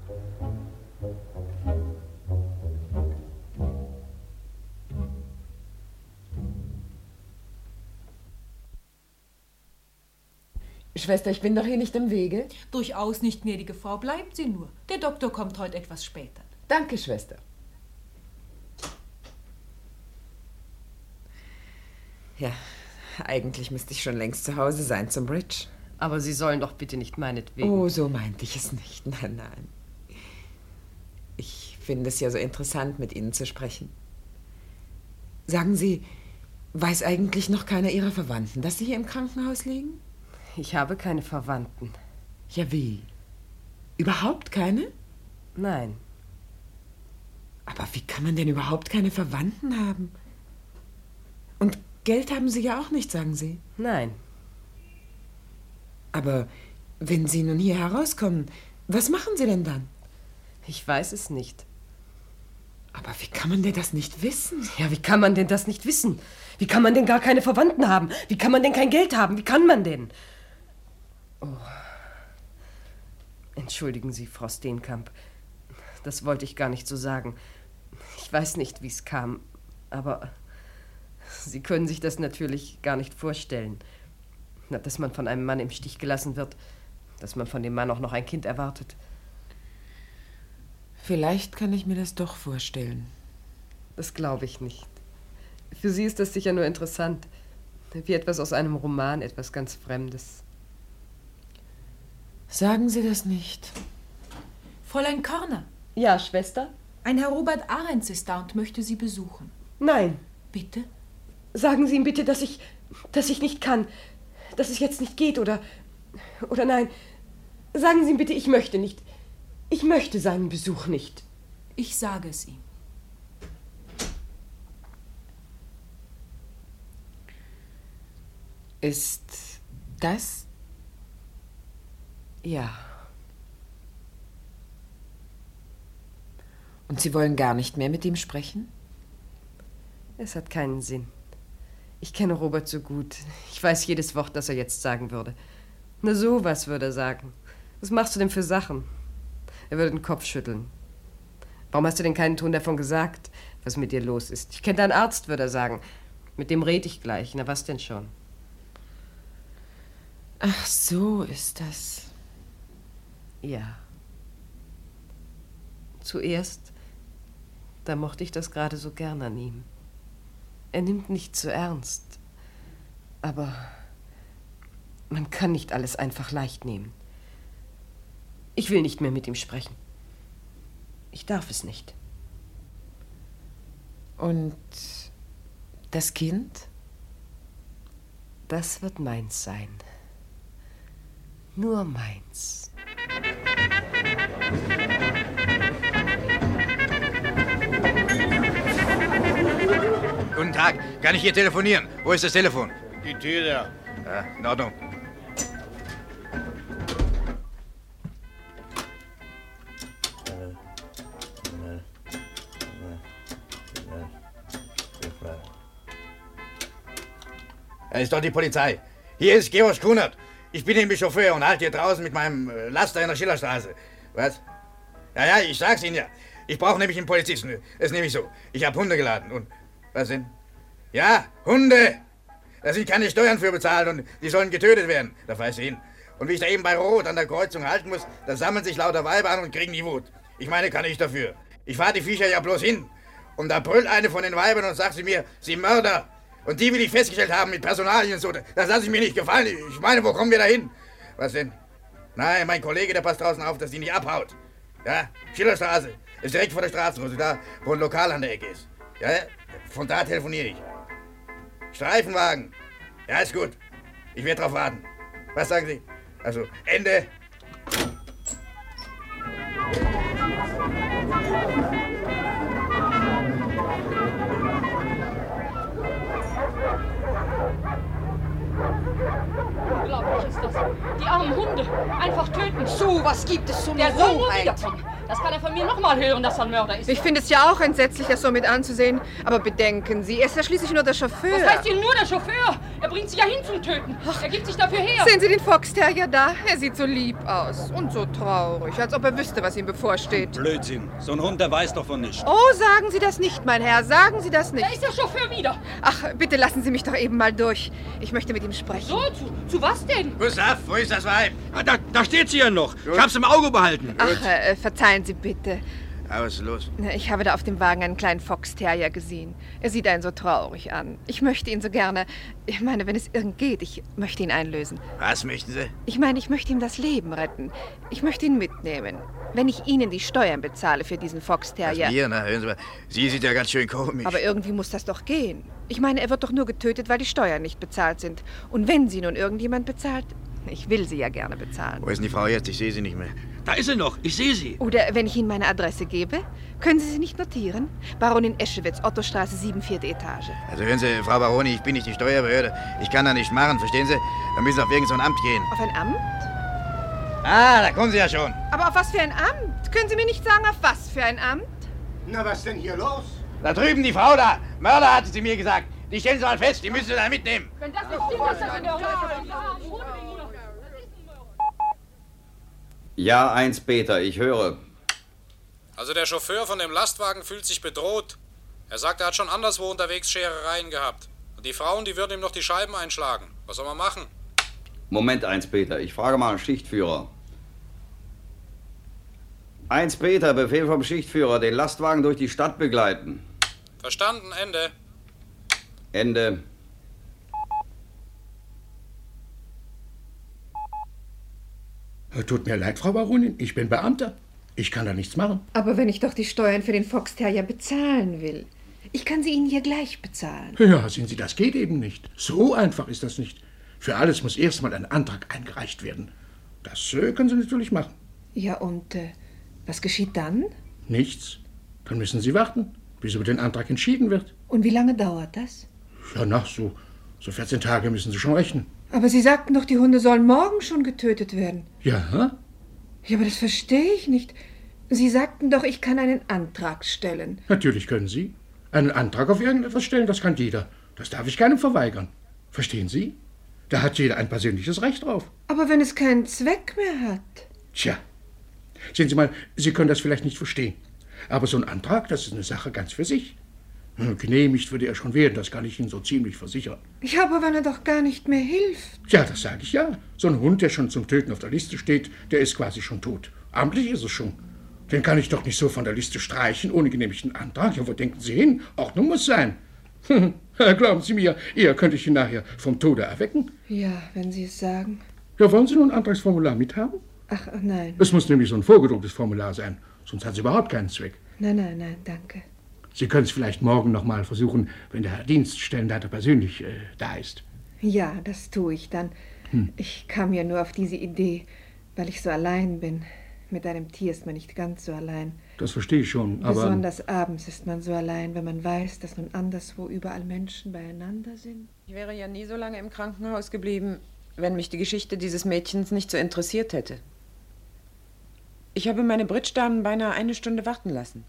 Schwester, ich bin doch hier nicht im Wege. Durchaus nicht, gnädige Frau. Bleiben Sie nur. Der Doktor kommt heute etwas später. Danke, Schwester. Ja, eigentlich müsste ich schon längst zu Hause sein zum Bridge. Aber Sie sollen doch bitte nicht meinetwegen. Oh, so meinte ich es nicht. Nein, nein. Ich finde es ja so interessant, mit Ihnen zu sprechen. Sagen Sie, weiß eigentlich noch keiner Ihrer Verwandten, dass Sie hier im Krankenhaus liegen? Ich habe keine Verwandten. Ja, wie? Überhaupt keine? Nein. Aber wie kann man denn überhaupt keine Verwandten haben? Und Geld haben Sie ja auch nicht, sagen Sie? Nein. Aber wenn Sie nun hier herauskommen, was machen Sie denn dann? Ich weiß es nicht. Aber wie kann man denn das nicht wissen? Ja, wie kann man denn das nicht wissen? Wie kann man denn gar keine Verwandten haben? Wie kann man denn kein Geld haben? Wie kann man denn? Oh. Entschuldigen Sie, Frau Steenkamp. Das wollte ich gar nicht so sagen. Ich weiß nicht, wie es kam, aber Sie können sich das natürlich gar nicht vorstellen. Dass man von einem Mann im Stich gelassen wird, dass man von dem Mann auch noch ein Kind erwartet. Vielleicht kann ich mir das doch vorstellen. Das glaube ich nicht. Für Sie ist das sicher nur interessant. Wie etwas aus einem Roman, etwas ganz Fremdes. Sagen Sie das nicht. Fräulein Körner. Ja, Schwester? Ein Herr Robert Ahrens ist da und möchte Sie besuchen. Nein. Bitte? Sagen Sie ihm bitte, dass ich, dass ich nicht kann. Dass es jetzt nicht geht, oder... Oder nein. Sagen Sie ihm bitte, ich möchte nicht. Ich möchte seinen Besuch nicht. Ich sage es ihm. Ist das? Ja. Und Sie wollen gar nicht mehr mit ihm sprechen? Es hat keinen Sinn. Ich kenne Robert so gut. Ich weiß jedes Wort, das er jetzt sagen würde. Na, sowas würde er sagen. Was machst du denn für Sachen? Er würde den Kopf schütteln. Warum hast du denn keinen Ton davon gesagt, was mit dir los ist? Ich kenne deinen Arzt, würde er sagen. Mit dem red ich gleich. Na, was denn schon? Ach, so ist das. Ja. Zuerst, da mochte ich das gerade so gern an ihm. Er nimmt nicht zu ernst. Aber man kann nicht alles einfach leicht nehmen. Ich will nicht mehr mit ihm sprechen. Ich darf es nicht. Und das Kind? das wird meins sein. Nur meins. Guten Tag, kann ich hier telefonieren? Wo ist das Telefon? Die Tür da. Ja, in Ordnung. Da ist doch die Polizei. Hier ist Georg Kunert. Ich bin nämlich Chauffeur und halte hier draußen mit meinem Laster in der Schillerstraße. Was? Ja, ja, ich sag's Ihnen ja. Ich brauche nämlich einen Polizisten. Das ist nämlich so. Ich habe Hunde geladen und... Was denn? Ja, Hunde! Da sind keine Steuern für bezahlt und die sollen getötet werden. Da weiß ich hin. Und wie ich da eben bei Rot an der Kreuzung halten muss, da sammeln sich lauter Weiber an und kriegen die Wut. Ich meine, kann ich dafür. Ich fahre die Viecher ja bloß hin. Und da brüllt eine von den Weibern und sagt sie mir, sie Mörder. Und die will ich festgestellt haben mit Personalien und so. Das lasse ich mir nicht gefallen. Ich meine, wo kommen wir da hin? Was denn? Nein, mein Kollege, der passt draußen auf, dass die nicht abhaut. Ja, Schillerstraße. Ist direkt vor der Straßenrose, da, wo ein Lokal an der Ecke ist. Ja, von da telefoniere ich. Streifenwagen. Ja, ist gut. Ich werde drauf warten. Was sagen Sie? Also, Ende. Unglaublich ist das. Die armen Hunde. Einfach töten. So, was gibt es zum Der soll nur Rohheit? wiederkommen. Das kann er von mir noch mal hören, dass er ein Mörder ist. Ich finde es ja auch entsetzlich, das so mit anzusehen. Aber bedenken Sie, er ist ja schließlich nur der Chauffeur. Was heißt hier nur der Chauffeur? Er bringt sich ja hin zum Töten. Ach, er gibt sich dafür her. Sehen Sie den Fox Terrier da? Er sieht so lieb aus und so traurig, als ob er wüsste, was ihm bevorsteht. Blödsinn. So ein Hund, der weiß doch von nichts. Oh, sagen Sie das nicht, mein Herr. Sagen Sie das nicht. Da ist der Chauffeur wieder. Ach, bitte lassen Sie mich doch eben mal durch. Ich möchte mit ihm sprechen. So, zu, zu was denn? Gustav, wo ist das Weib? Ah, da, da steht sie ja noch. Gut. Ich hab's im Auge behalten. Ach, äh, verzeihen Sie bitte. Ja, was ist los? Ich habe da auf dem Wagen einen kleinen Fox Terrier gesehen. Er sieht einen so traurig an. Ich möchte ihn so gerne... Ich meine, wenn es irgend geht, ich möchte ihn einlösen. Was möchten Sie? Ich meine, ich möchte ihm das Leben retten. Ich möchte ihn mitnehmen. Wenn ich Ihnen die Steuern bezahle für diesen Fox Terrier... Was, mir, na, hören Sie mal. Sie sieht ja ganz schön komisch. Aber irgendwie muss das doch gehen. Ich meine, er wird doch nur getötet, weil die Steuern nicht bezahlt sind. Und wenn sie nun irgendjemand bezahlt... Ich will sie ja gerne bezahlen. Wo ist denn die Frau jetzt? Ich sehe sie nicht mehr. Da ist sie noch. Ich sehe sie. Oder wenn ich Ihnen meine Adresse gebe, können Sie sie nicht notieren? Baronin Eschewitz, Ottostraße sieben, vierte Etage. Also hören Sie, Frau Baroni, ich bin nicht die Steuerbehörde. Ich kann da nicht machen, verstehen Sie? Da müssen Sie auf irgend so ein Amt gehen. Auf ein Amt? Ah, da kommen Sie ja schon. Aber auf was für ein Amt? Können Sie mir nicht sagen, auf was für ein Amt? Na, was denn hier los? Da drüben die Frau da. Mörder, hatte sie mir gesagt. Die stellen Sie mal fest, die müssen Sie da mitnehmen. Wenn das nicht stimmt, ist das in der Hölle. Ja, eins Peter, ich höre. Also der Chauffeur von dem Lastwagen fühlt sich bedroht. Er sagt, er hat schon anderswo unterwegs Scherereien gehabt. Und die Frauen, die würden ihm noch die Scheiben einschlagen. Was soll man machen? Moment, eins Peter, ich frage mal einen Schichtführer. eins Peter, Befehl vom Schichtführer, den Lastwagen durch die Stadt begleiten. Verstanden, Ende. Ende. Tut mir leid, Frau Baronin, ich bin Beamter. Ich kann da nichts machen. Aber wenn ich doch die Steuern für den Fox Terrier bezahlen will. Ich kann sie Ihnen hier gleich bezahlen. Ja, sehen Sie, das geht eben nicht. So einfach ist das nicht. Für alles muss erstmal ein Antrag eingereicht werden. Das äh, können Sie natürlich machen. Ja, und äh, was geschieht dann? Nichts. Dann müssen Sie warten, bis über den Antrag entschieden wird. Und wie lange dauert das? Ja, nach so, so vierzehn Tage müssen Sie schon rechnen. Aber Sie sagten doch, die Hunde sollen morgen schon getötet werden. Ja? Ja, aber das verstehe ich nicht. Sie sagten doch, ich kann einen Antrag stellen. Natürlich können Sie. Einen Antrag auf irgendetwas stellen, das kann jeder. Das darf ich keinem verweigern. Verstehen Sie? Da hat jeder ein persönliches Recht drauf. Aber wenn es keinen Zweck mehr hat? Tja, sehen Sie mal, Sie können das vielleicht nicht verstehen. Aber so ein Antrag, das ist eine Sache ganz für sich. Genehmigt würde er schon werden, das kann ich Ihnen so ziemlich versichern. Ja, aber wenn er doch gar nicht mehr hilft. Ja, das sage ich ja. So ein Hund, der schon zum Töten auf der Liste steht, der ist quasi schon tot. Amtlich ist es schon. Den kann ich doch nicht so von der Liste streichen, ohne genehmigten Antrag. Ja, wo denken Sie hin? Ordnung muss sein. Glauben Sie mir, eher könnte ich ihn nachher vom Tode erwecken. Ja, wenn Sie es sagen. Ja, wollen Sie nun ein Antragsformular mithaben? Ach, nein. Es muss nämlich so ein vorgedrucktes Formular sein, sonst hat es überhaupt keinen Zweck. Nein, nein, nein, danke. Sie können es vielleicht morgen noch mal versuchen, wenn der Herr Dienststellenleiter persönlich äh, da ist. Ja, das tue ich dann. Hm. Ich kam ja nur auf diese Idee, weil ich so allein bin. Mit einem Tier ist man nicht ganz so allein. Das verstehe ich schon, aber... Besonders abends ist man so allein, wenn man weiß, dass nun anderswo überall Menschen beieinander sind. Ich wäre ja nie so lange im Krankenhaus geblieben, wenn mich die Geschichte dieses Mädchens nicht so interessiert hätte. Ich habe meine Bridge-Damen beinahe eine Stunde warten lassen.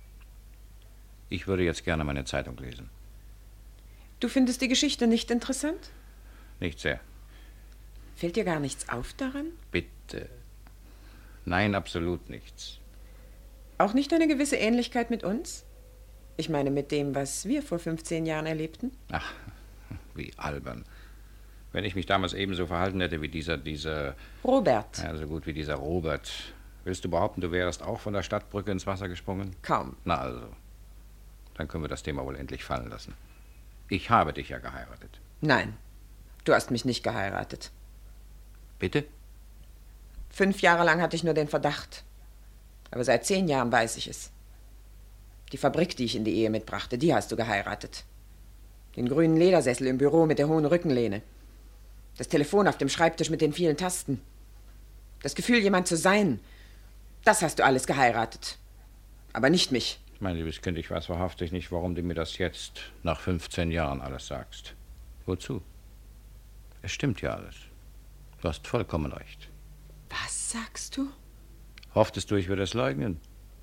Ich würde jetzt gerne meine Zeitung lesen. Du findest die Geschichte nicht interessant? Nicht sehr. Fällt dir gar nichts auf daran? Bitte. Nein, absolut nichts. Auch nicht eine gewisse Ähnlichkeit mit uns? Ich meine mit dem, was wir vor fünfzehn Jahren erlebten? Ach, wie albern. Wenn ich mich damals ebenso verhalten hätte wie dieser, dieser... Robert. Ja, so gut wie dieser Robert. Willst du behaupten, du wärst auch von der Stadtbrücke ins Wasser gesprungen? Kaum. Na also. Dann können wir das Thema wohl endlich fallen lassen. Ich habe dich ja geheiratet. Nein, du hast mich nicht geheiratet. Bitte? Fünf Jahre lang hatte ich nur den Verdacht. Aber seit zehn Jahren weiß ich es. Die Fabrik, die ich in die Ehe mitbrachte, die hast du geheiratet. Den grünen Ledersessel im Büro mit der hohen Rückenlehne. Das Telefon auf dem Schreibtisch mit den vielen Tasten. Das Gefühl, jemand zu sein. Das hast du alles geheiratet. Aber nicht mich. Mein liebes Kind, ich weiß wahrhaftig nicht, warum du mir das jetzt, nach fünfzehn Jahren, alles sagst. Wozu? Es stimmt ja alles. Du hast vollkommen recht. Was sagst du? Hofftest du, ich würde es leugnen?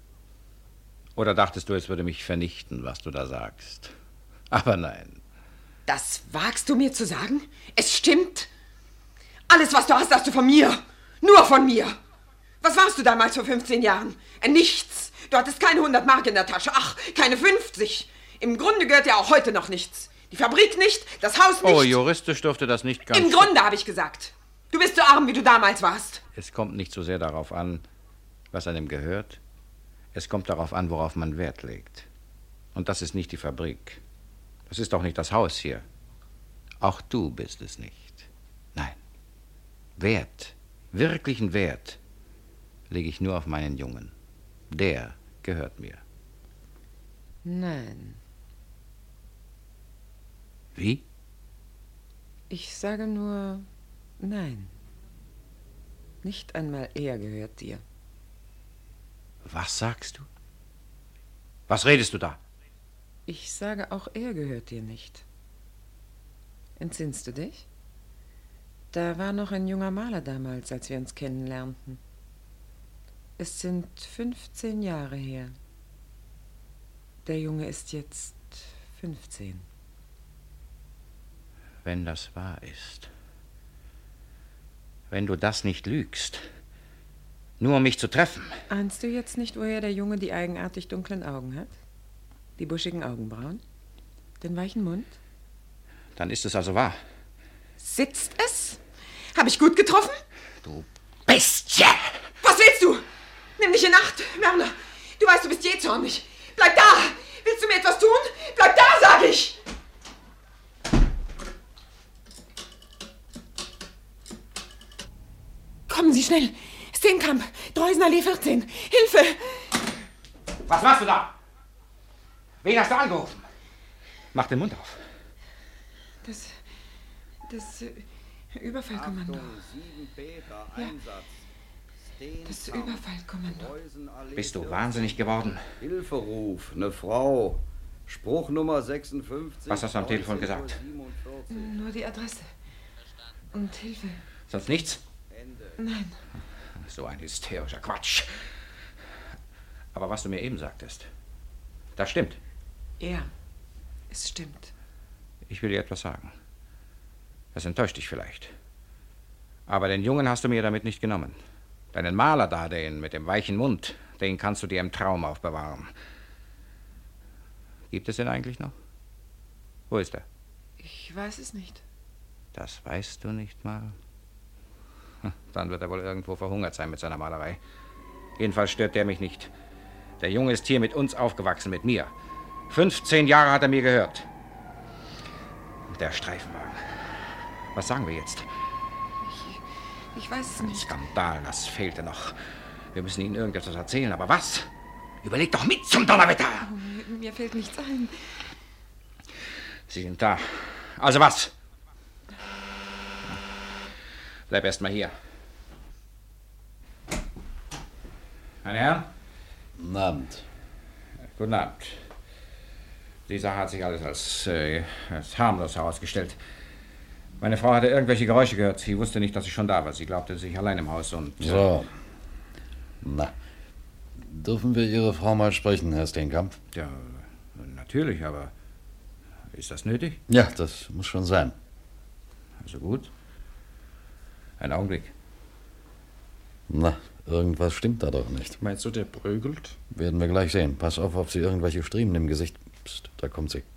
Oder dachtest du, es würde mich vernichten, was du da sagst? Aber nein. Das wagst du mir zu sagen? Es stimmt. Alles, was du hast, hast du von mir. Nur von mir. Was warst du damals vor fünfzehn Jahren? Ein Nichts. Du hattest keine hundert Mark in der Tasche. Ach, keine fünfzig. Im Grunde gehört ja auch heute noch nichts. Die Fabrik nicht, das Haus nicht. Oh, juristisch dürfte das nicht ganz... Im Grunde, habe ich gesagt. Du bist so arm, wie du damals warst. Es kommt nicht so sehr darauf an, was einem gehört. Es kommt darauf an, worauf man Wert legt. Und das ist nicht die Fabrik. Das ist auch nicht das Haus hier. Auch du bist es nicht. Nein. Wert, wirklichen Wert, lege ich nur auf meinen Jungen. Der gehört mir. Nein. Wie? Ich sage nur nein. Nicht einmal er gehört dir. Was sagst du? Was redest du da? Ich sage, auch er gehört dir nicht. Entsinnst du dich? Da war noch ein junger Maler damals, als wir uns kennenlernten. Es sind fünfzehn Jahre her. Der Junge ist jetzt fünfzehn. Wenn das wahr ist. Wenn du das nicht lügst. Nur um mich zu treffen. Ahnst du jetzt nicht, woher der Junge die eigenartig dunklen Augen hat? Die buschigen Augenbrauen? Den weichen Mund? Dann ist es also wahr. Sitzt es? Habe ich gut getroffen? Du Bestie! Was willst du? Nimm dich in Acht, Werner. Du weißt, du bist jähzornig. Bleib da! Willst du mir etwas tun? Bleib da, sag ich! Kommen Sie schnell. Steenkamp, Dreusenallee vierzehn. Hilfe! Was machst du da? Wen hast du angerufen? Mach den Mund auf. Das... das... Äh, Überfallkommando. Ja. Das Überfallkommando. Bist du wahnsinnig geworden? Hilferuf, eine Frau. Spruch Nummer sechsundfünfzig. Was hast du am Telefon gesagt? Nur die Adresse. Und Hilfe. Sonst nichts? Nein. So ein hysterischer Quatsch. Aber was du mir eben sagtest, das stimmt. Ja, es stimmt. Ich will dir etwas sagen. Das enttäuscht dich vielleicht. Aber den Jungen hast du mir damit nicht genommen. Deinen Maler da, den mit dem weichen Mund, den kannst du dir im Traum aufbewahren. Gibt es den eigentlich noch? Wo ist er? Ich weiß es nicht. Das weißt du nicht mal? Dann wird er wohl irgendwo verhungert sein mit seiner Malerei. Jedenfalls stört der mich nicht. Der Junge ist hier mit uns aufgewachsen, mit mir. fünfzehn Jahre hat er mir gehört. Der Streifenwagen. Was sagen wir jetzt? Ich, ich weiß es nicht. Skandal, das fehlte noch. Wir müssen Ihnen irgendetwas erzählen, aber was? Überleg doch mit zum Donnerwetter! Oh, mir, mir fällt nichts ein. Sie sind da. Also was? Bleib erst mal hier. Meine Herren? Guten Abend. Guten Abend. Die Sache hat sich alles als, äh, als harmlos herausgestellt. Meine Frau hatte irgendwelche Geräusche gehört. Sie wusste nicht, dass ich schon da war. Sie glaubte sich allein im Haus und... So. Na, dürfen wir Ihre Frau mal sprechen, Herr Steenkamp? Ja, natürlich, aber ist das nötig? Ja, das muss schon sein. Also gut. Ein Augenblick. Na, irgendwas stimmt da doch nicht. Meinst du, der prügelt? Werden wir gleich sehen. Pass auf, ob sie irgendwelche Striemen im Gesicht... Psst, da kommt sie.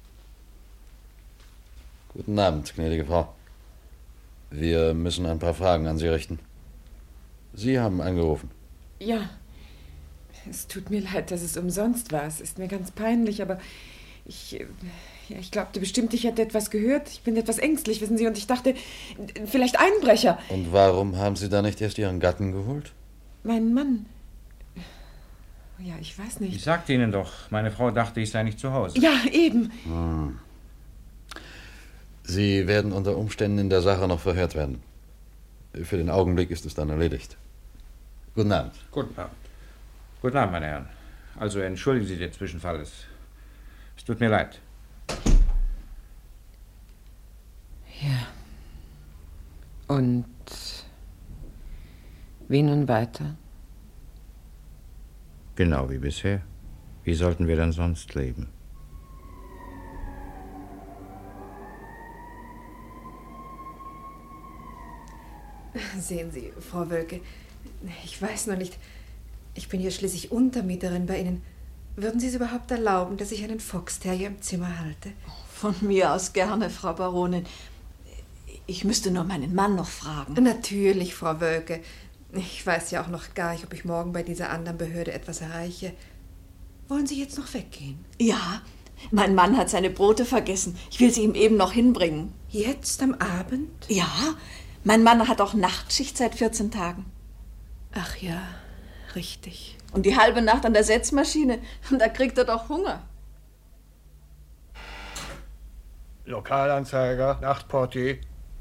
Guten Abend, gnädige Frau. Wir müssen ein paar Fragen an Sie richten. Sie haben angerufen. Ja, es tut mir leid, dass es umsonst war. Es ist mir ganz peinlich, aber ich, ja, ich glaubte bestimmt, ich hätte etwas gehört. Ich bin etwas ängstlich, wissen Sie, und ich dachte, vielleicht Einbrecher. Und warum haben Sie da nicht erst Ihren Gatten geholt? Mein Mann... Ja, ich weiß nicht. Ich sagte Ihnen doch, meine Frau dachte, ich sei nicht zu Hause. Ja, eben. Hm. Sie werden unter Umständen in der Sache noch verhört werden. Für den Augenblick ist es dann erledigt. Guten Abend. Guten Abend. Guten Abend, meine Herren. Also entschuldigen Sie den Zwischenfall. Es, es tut mir leid. Ja. Und wie nun weiter? Genau wie bisher. Wie sollten wir denn sonst leben? Sehen Sie, Frau Wölke, ich weiß noch nicht, ich bin hier schließlich Untermieterin bei Ihnen. Würden Sie es überhaupt erlauben, dass ich einen Foxterrier im Zimmer halte? Von mir aus gerne, Frau Baronin. Ich müsste nur meinen Mann noch fragen. Natürlich, Frau Wölke. Ich weiß ja auch noch gar nicht, ob ich morgen bei dieser anderen Behörde etwas erreiche. Wollen Sie jetzt noch weggehen? Ja, mein Mann hat seine Brote vergessen. Ich will sie ihm eben noch hinbringen. Jetzt am Abend? Ja, mein Mann hat auch Nachtschicht seit vierzehn Tagen. Ach ja, richtig. Und die halbe Nacht an der Setzmaschine. Da kriegt er doch Hunger. Lokalanzeiger, Nachtportier.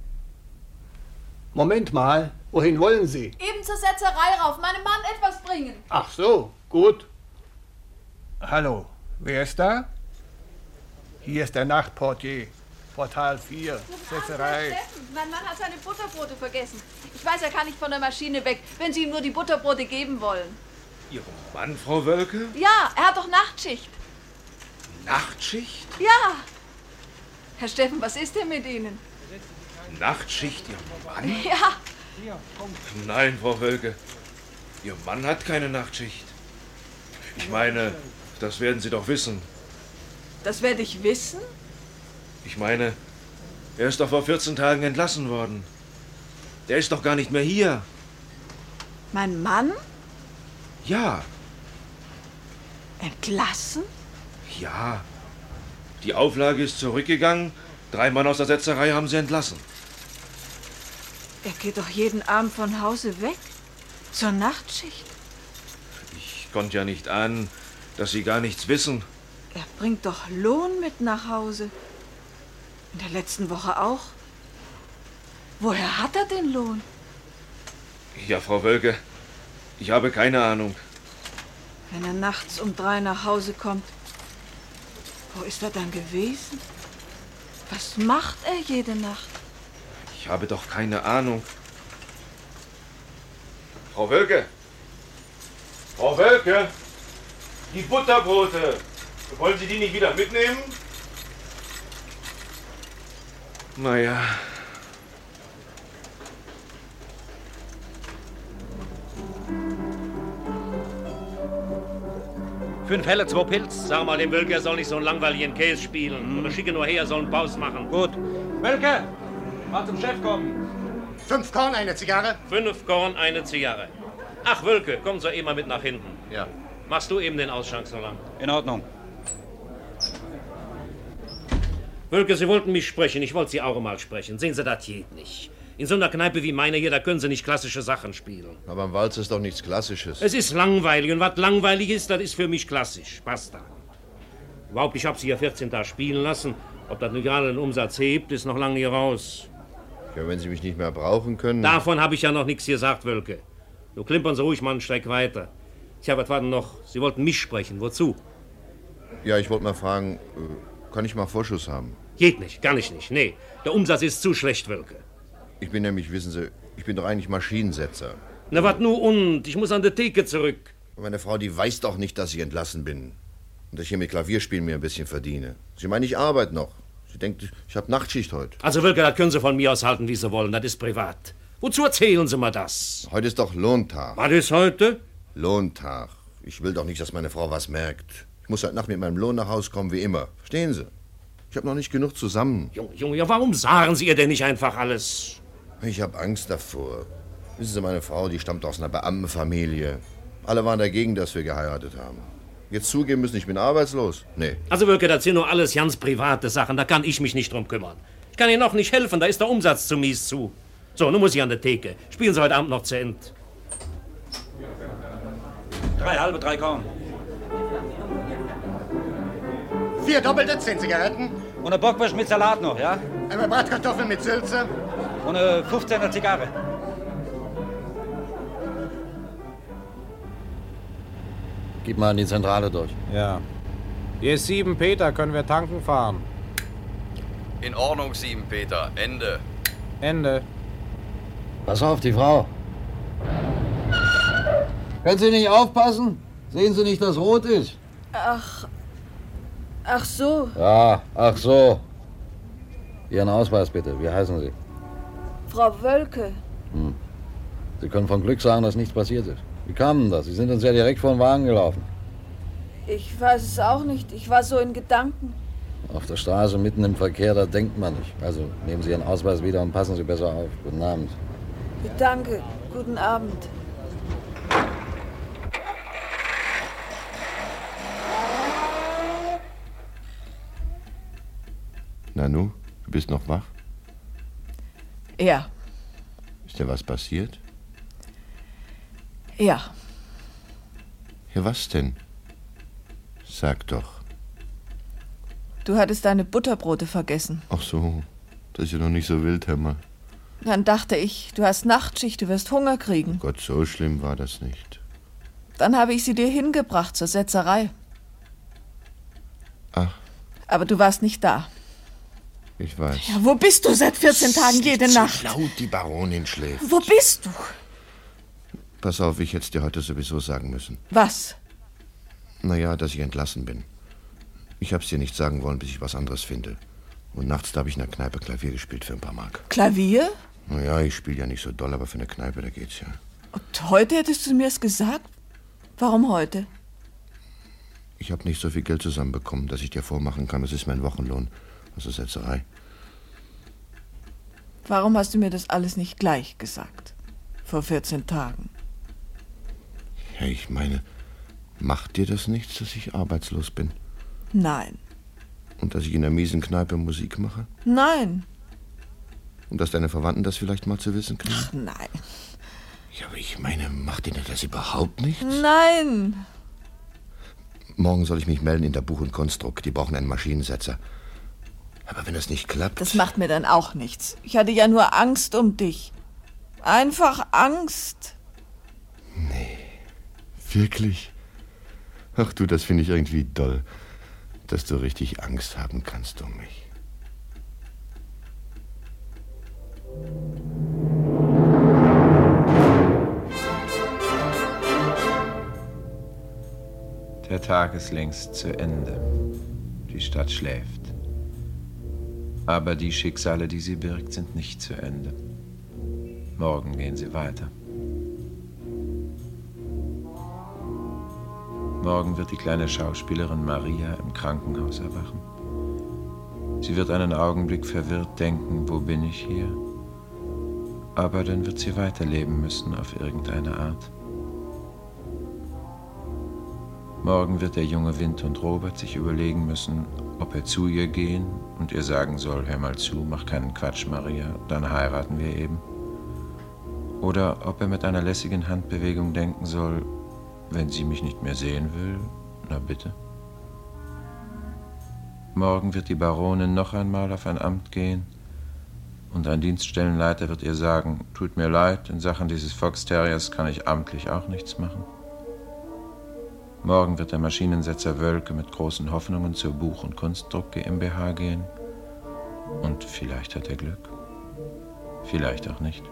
Moment mal, wohin wollen Sie? Eben zur Setzerei rauf, meinem Mann etwas bringen. Ach so, gut. Hallo, wer ist da? Hier ist der Nachtportier, Portal vier, Setzerei. Steffen, mein Mann hat seine Butterbrote vergessen. Ich weiß, er kann nicht von der Maschine weg, wenn Sie ihm nur die Butterbrote geben wollen. Ihrem Mann, Frau Wölke? Ja, er hat doch Nachtschicht. Nachtschicht? Ja. Herr Steffen, was ist denn mit Ihnen? Nachtschicht, Ihr Mann? Ja. Nein, Frau Wölke. Ihr Mann hat keine Nachtschicht. Ich meine, das werden Sie doch wissen. Das werde ich wissen? Ich meine, er ist doch vor vierzehn Tagen entlassen worden. Der ist doch gar nicht mehr hier. Mein Mann? Ja. Entlassen? Ja. Die Auflage ist zurückgegangen. Drei Mann aus der Setzerei haben sie entlassen. Er geht doch jeden Abend von Hause weg. Zur Nachtschicht. Ich konnte ja nicht ahnen, dass Sie gar nichts wissen. Er bringt doch Lohn mit nach Hause. In der letzten Woche auch. Woher hat er den Lohn? Ja, Frau Wölke, ich habe keine Ahnung. Wenn er nachts um drei nach Hause kommt, wo ist er dann gewesen? Was macht er jede Nacht? Ich habe doch keine Ahnung. Frau Wölke! Frau Wölke! Die Butterbrote! Wollen Sie die nicht wieder mitnehmen? Naja. Fünf Helle, zwei Pilz. Sag mal dem Wölke, er soll nicht so einen langweiligen Käse spielen. Oder schicke nur her, er soll einen Pause machen. Gut. Wölke! Mal zum Chef kommen. Fünf Korn, eine Zigarre? Fünf Korn, eine Zigarre. Ach, Wölke, komm so eben mal mit nach hinten. Ja. Machst du eben den Ausschank so lang? In Ordnung. Wölke, Sie wollten mich sprechen. Ich wollte Sie auch mal sprechen. Sehen Sie, das geht nicht. In so einer Kneipe wie meiner hier, da können Sie nicht klassische Sachen spielen. Aber im Walz ist doch nichts Klassisches. Es ist langweilig. Und was langweilig ist, das ist für mich klassisch. Basta. Überhaupt, ich habe Sie ja vierzehn Tage spielen lassen. Ob das nun gerade den Umsatz hebt, ist noch lange hier raus. Ja, wenn Sie mich nicht mehr brauchen können... Davon habe ich ja noch nichts gesagt, Wölke. Du klimpern Sie ruhig mal einen Streck weiter. Tja, was war denn noch? Sie wollten mich sprechen. Wozu? Ja, ich wollte mal fragen, kann ich mal Vorschuss haben? Geht nicht, kann ich nicht. Nee, der Umsatz ist zu schlecht, Wölke. Ich bin nämlich, wissen Sie, ich bin doch eigentlich Maschinensetzer. Na, was nur und? Ich muss an die Theke zurück. Meine Frau, die weiß doch nicht, dass ich entlassen bin. Und dass ich hier mit Klavierspielen mir ein bisschen verdiene. Sie meint, ich arbeite noch. Sie denkt, ich habe Nachtschicht heute. Also, Wölke, das können Sie von mir aus halten, wie Sie wollen. Das ist privat. Wozu erzählen Sie mir das? Heute ist doch Lohntag. Was ist heute? Lohntag. Ich will doch nicht, dass meine Frau was merkt. Ich muss heute Nacht mit meinem Lohn nach Hause kommen, wie immer. Verstehen Sie? Ich habe noch nicht genug zusammen. Junge, Junge, ja, warum sagen Sie ihr denn nicht einfach alles? Ich habe Angst davor. Wissen Sie, meine Frau, die stammt aus einer Beamtenfamilie. Alle waren dagegen, dass wir geheiratet haben. Jetzt zugeben müssen, ich bin arbeitslos? Nee. Also, Wölke, das sind nur alles ganz private Sachen. Da kann ich mich nicht drum kümmern. Ich kann Ihnen noch nicht helfen, da ist der Umsatz zu mies zu. So, nun muss ich an der Theke. Spielen Sie heute Abend noch zu Ende. Drei halbe, drei kaum. Vier doppelte, zehn Zigaretten. Und eine Bockwurst mit Salat noch, ja? Einmal Bratkartoffeln mit Sülze. Und eine fünfzehner Zigarre. Gib mal in die Zentrale durch. Ja. Hier ist sieben Peter, können wir tanken fahren? In Ordnung, sieben Peter. Ende. Ende. Pass auf, die Frau. Können Sie nicht aufpassen? Sehen Sie nicht, dass rot ist? Ach. Ach so. Ja, ach so. Ihren Ausweis bitte. Wie heißen Sie? Frau Wölke. Hm. Sie können von Glück sagen, dass nichts passiert ist. Wie kam denn das? Sie sind uns ja direkt vor den Wagen gelaufen. Ich weiß es auch nicht. Ich war so in Gedanken. Auf der Straße, mitten im Verkehr, da denkt man nicht. Also nehmen Sie Ihren Ausweis wieder und passen Sie besser auf. Guten Abend. Danke. Guten Abend. Nanu, du bist noch wach? Ja. Ist dir was passiert? Ja. Ja, was denn? Sag doch. Du hattest deine Butterbrote vergessen. Ach so, das ist ja noch nicht so wild, hör mal. Dann dachte ich, du hast Nachtschicht, du wirst Hunger kriegen. Gott, so schlimm war das nicht. Dann habe ich sie dir hingebracht zur Setzerei. Ach. Aber du warst nicht da. Ich weiß. Ja, wo bist du seit vierzehn Tagen jede Zu Nacht? laut, die Baronin schläft. Wo bist du? Pass auf, ich hätte es dir heute sowieso sagen müssen. Was? Naja, dass ich entlassen bin. Ich hab's dir nicht sagen wollen, bis ich was anderes finde. Und nachts, da habe ich in der Kneipe Klavier gespielt für ein paar Mark. Klavier? Naja, ich spiele ja nicht so doll, aber für eine Kneipe, da geht's ja. Und heute hättest du mir es gesagt? Warum heute? Ich habe nicht so viel Geld zusammenbekommen, dass ich dir vormachen kann, das ist mein Wochenlohn aus der Setzerei. Warum hast du mir das alles nicht gleich gesagt? Vor vierzehn Tagen. Ja, ich meine, macht dir das nichts, dass ich arbeitslos bin? Nein. Und dass ich in der miesen Kneipe Musik mache? Nein. Und dass deine Verwandten das vielleicht mal zu wissen kriegen? Ach, nein. Ja, aber ich meine, macht dir das überhaupt nichts? Nein. Morgen soll ich mich melden in der Buch- und Konstrukt. Die brauchen einen Maschinensetzer. Aber wenn das nicht klappt... Das macht mir dann auch nichts. Ich hatte ja nur Angst um dich. Einfach Angst. Nee. Wirklich? Ach du, das finde ich irgendwie doll, dass du richtig Angst haben kannst um mich. Der Tag ist längst zu Ende. Die Stadt schläft. Aber die Schicksale, die sie birgt, sind nicht zu Ende. Morgen gehen sie weiter. Morgen wird die kleine Schauspielerin Maria im Krankenhaus erwachen. Sie wird einen Augenblick verwirrt denken, wo bin ich hier? Aber dann wird sie weiterleben müssen auf irgendeine Art. Morgen wird der junge Wind und Robert sich überlegen müssen, ob er zu ihr gehen und ihr sagen soll, hör mal zu, mach keinen Quatsch, Maria, dann heiraten wir eben. Oder ob er mit einer lässigen Handbewegung denken soll, wenn sie mich nicht mehr sehen will, na bitte. Morgen wird die Baronin noch einmal auf ein Amt gehen Und ein Dienststellenleiter wird ihr sagen, tut mir leid, in Sachen dieses Fox Terriers kann ich amtlich auch nichts machen. Morgen wird der Maschinensetzer Wölke mit großen Hoffnungen zur Buch- und Kunstdruck GmbH gehen. Und vielleicht hat er Glück. Vielleicht auch nicht.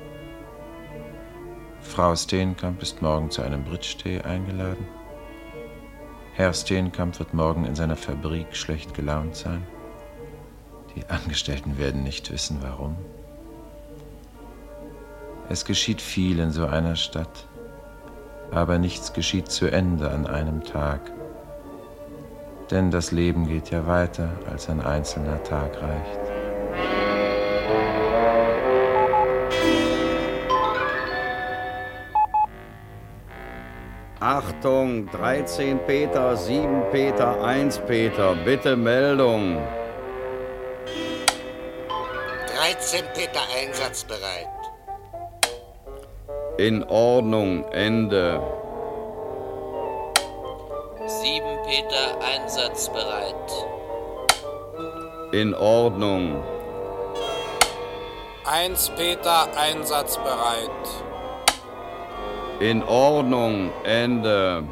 Frau Steenkamp ist morgen zu einem Bridge-Tee eingeladen. Herr Steenkamp wird morgen in seiner Fabrik schlecht gelaunt sein. Die Angestellten werden nicht wissen, warum. Es geschieht viel in so einer Stadt, aber nichts geschieht zu Ende an einem Tag. Denn das Leben geht ja weiter, als ein einzelner Tag reicht. Achtung, dreizehn Peter, sieben Peter, eins Peter, bitte Meldung. dreizehn Peter einsatzbereit. In Ordnung, Ende. sieben Peter einsatzbereit. In Ordnung. eins Peter einsatzbereit. In Ordnung, Ende.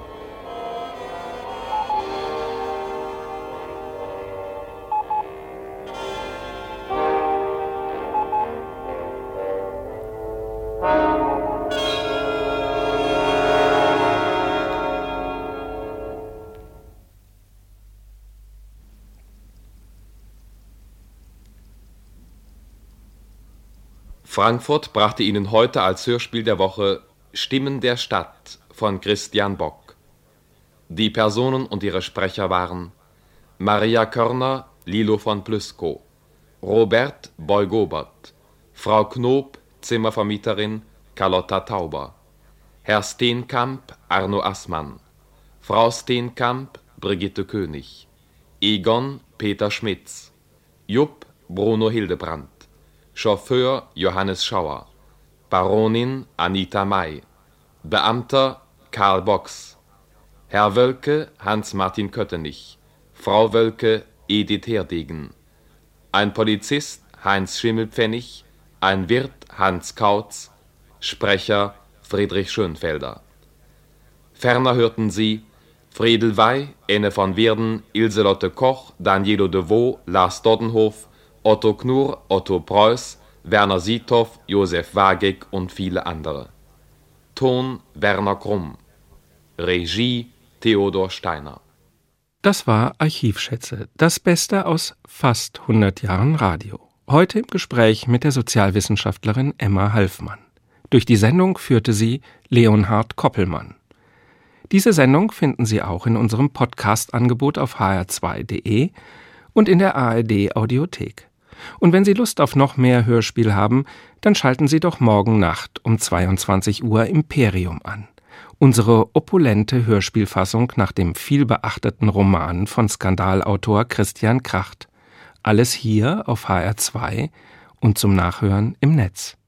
Frankfurt brachte Ihnen heute als Hörspiel der Woche Stimmen der Stadt von Christian Bock. Die Personen und ihre Sprecher waren Maria Körner, Lilo von Plüskow, Robert Beugobert, Frau Knob, Zimmervermieterin Carlotta Tauber, Herr Steenkamp, Arno Assmann, Frau Steenkamp, Brigitte König, Egon, Peter Schmitz, Jupp, Bruno Hildebrandt, Chauffeur Johannes Schauer, Baronin Anita May, Beamter Karl Box, Herr Wölke Hans-Martin Köttenich, Frau Wölke Edith Herdegen, ein Polizist Heinz Schimmelpfennig, ein Wirt Hans Kautz, Sprecher Friedrich Schönfelder. Ferner hörten Sie Friedel Wey, Enne von Werden, Ilselotte Koch, Danielo de Vaux, Lars Doddenhof, Otto Knurr, Otto Preuß, Werner Siethoff, Josef Wagig und viele andere. Ton Werner Krumm. Regie Theodor Steiner. Das war Archivschätze, das Beste aus fast hundert Jahren Radio. Heute im Gespräch mit der Sozialwissenschaftlerin Emma Halfmann. Durch die Sendung führte sie Leonhard Koppelmann. Diese Sendung finden Sie auch in unserem Podcast-Angebot auf h r zwei punkt d e und in der A R D-Audiothek. Und wenn Sie Lust auf noch mehr Hörspiel haben, dann schalten Sie doch morgen Nacht um zweiundzwanzig Uhr Imperium an. Unsere opulente Hörspielfassung nach dem vielbeachteten Roman von Skandalautor Christian Kracht. Alles hier auf H R zwei und zum Nachhören im Netz.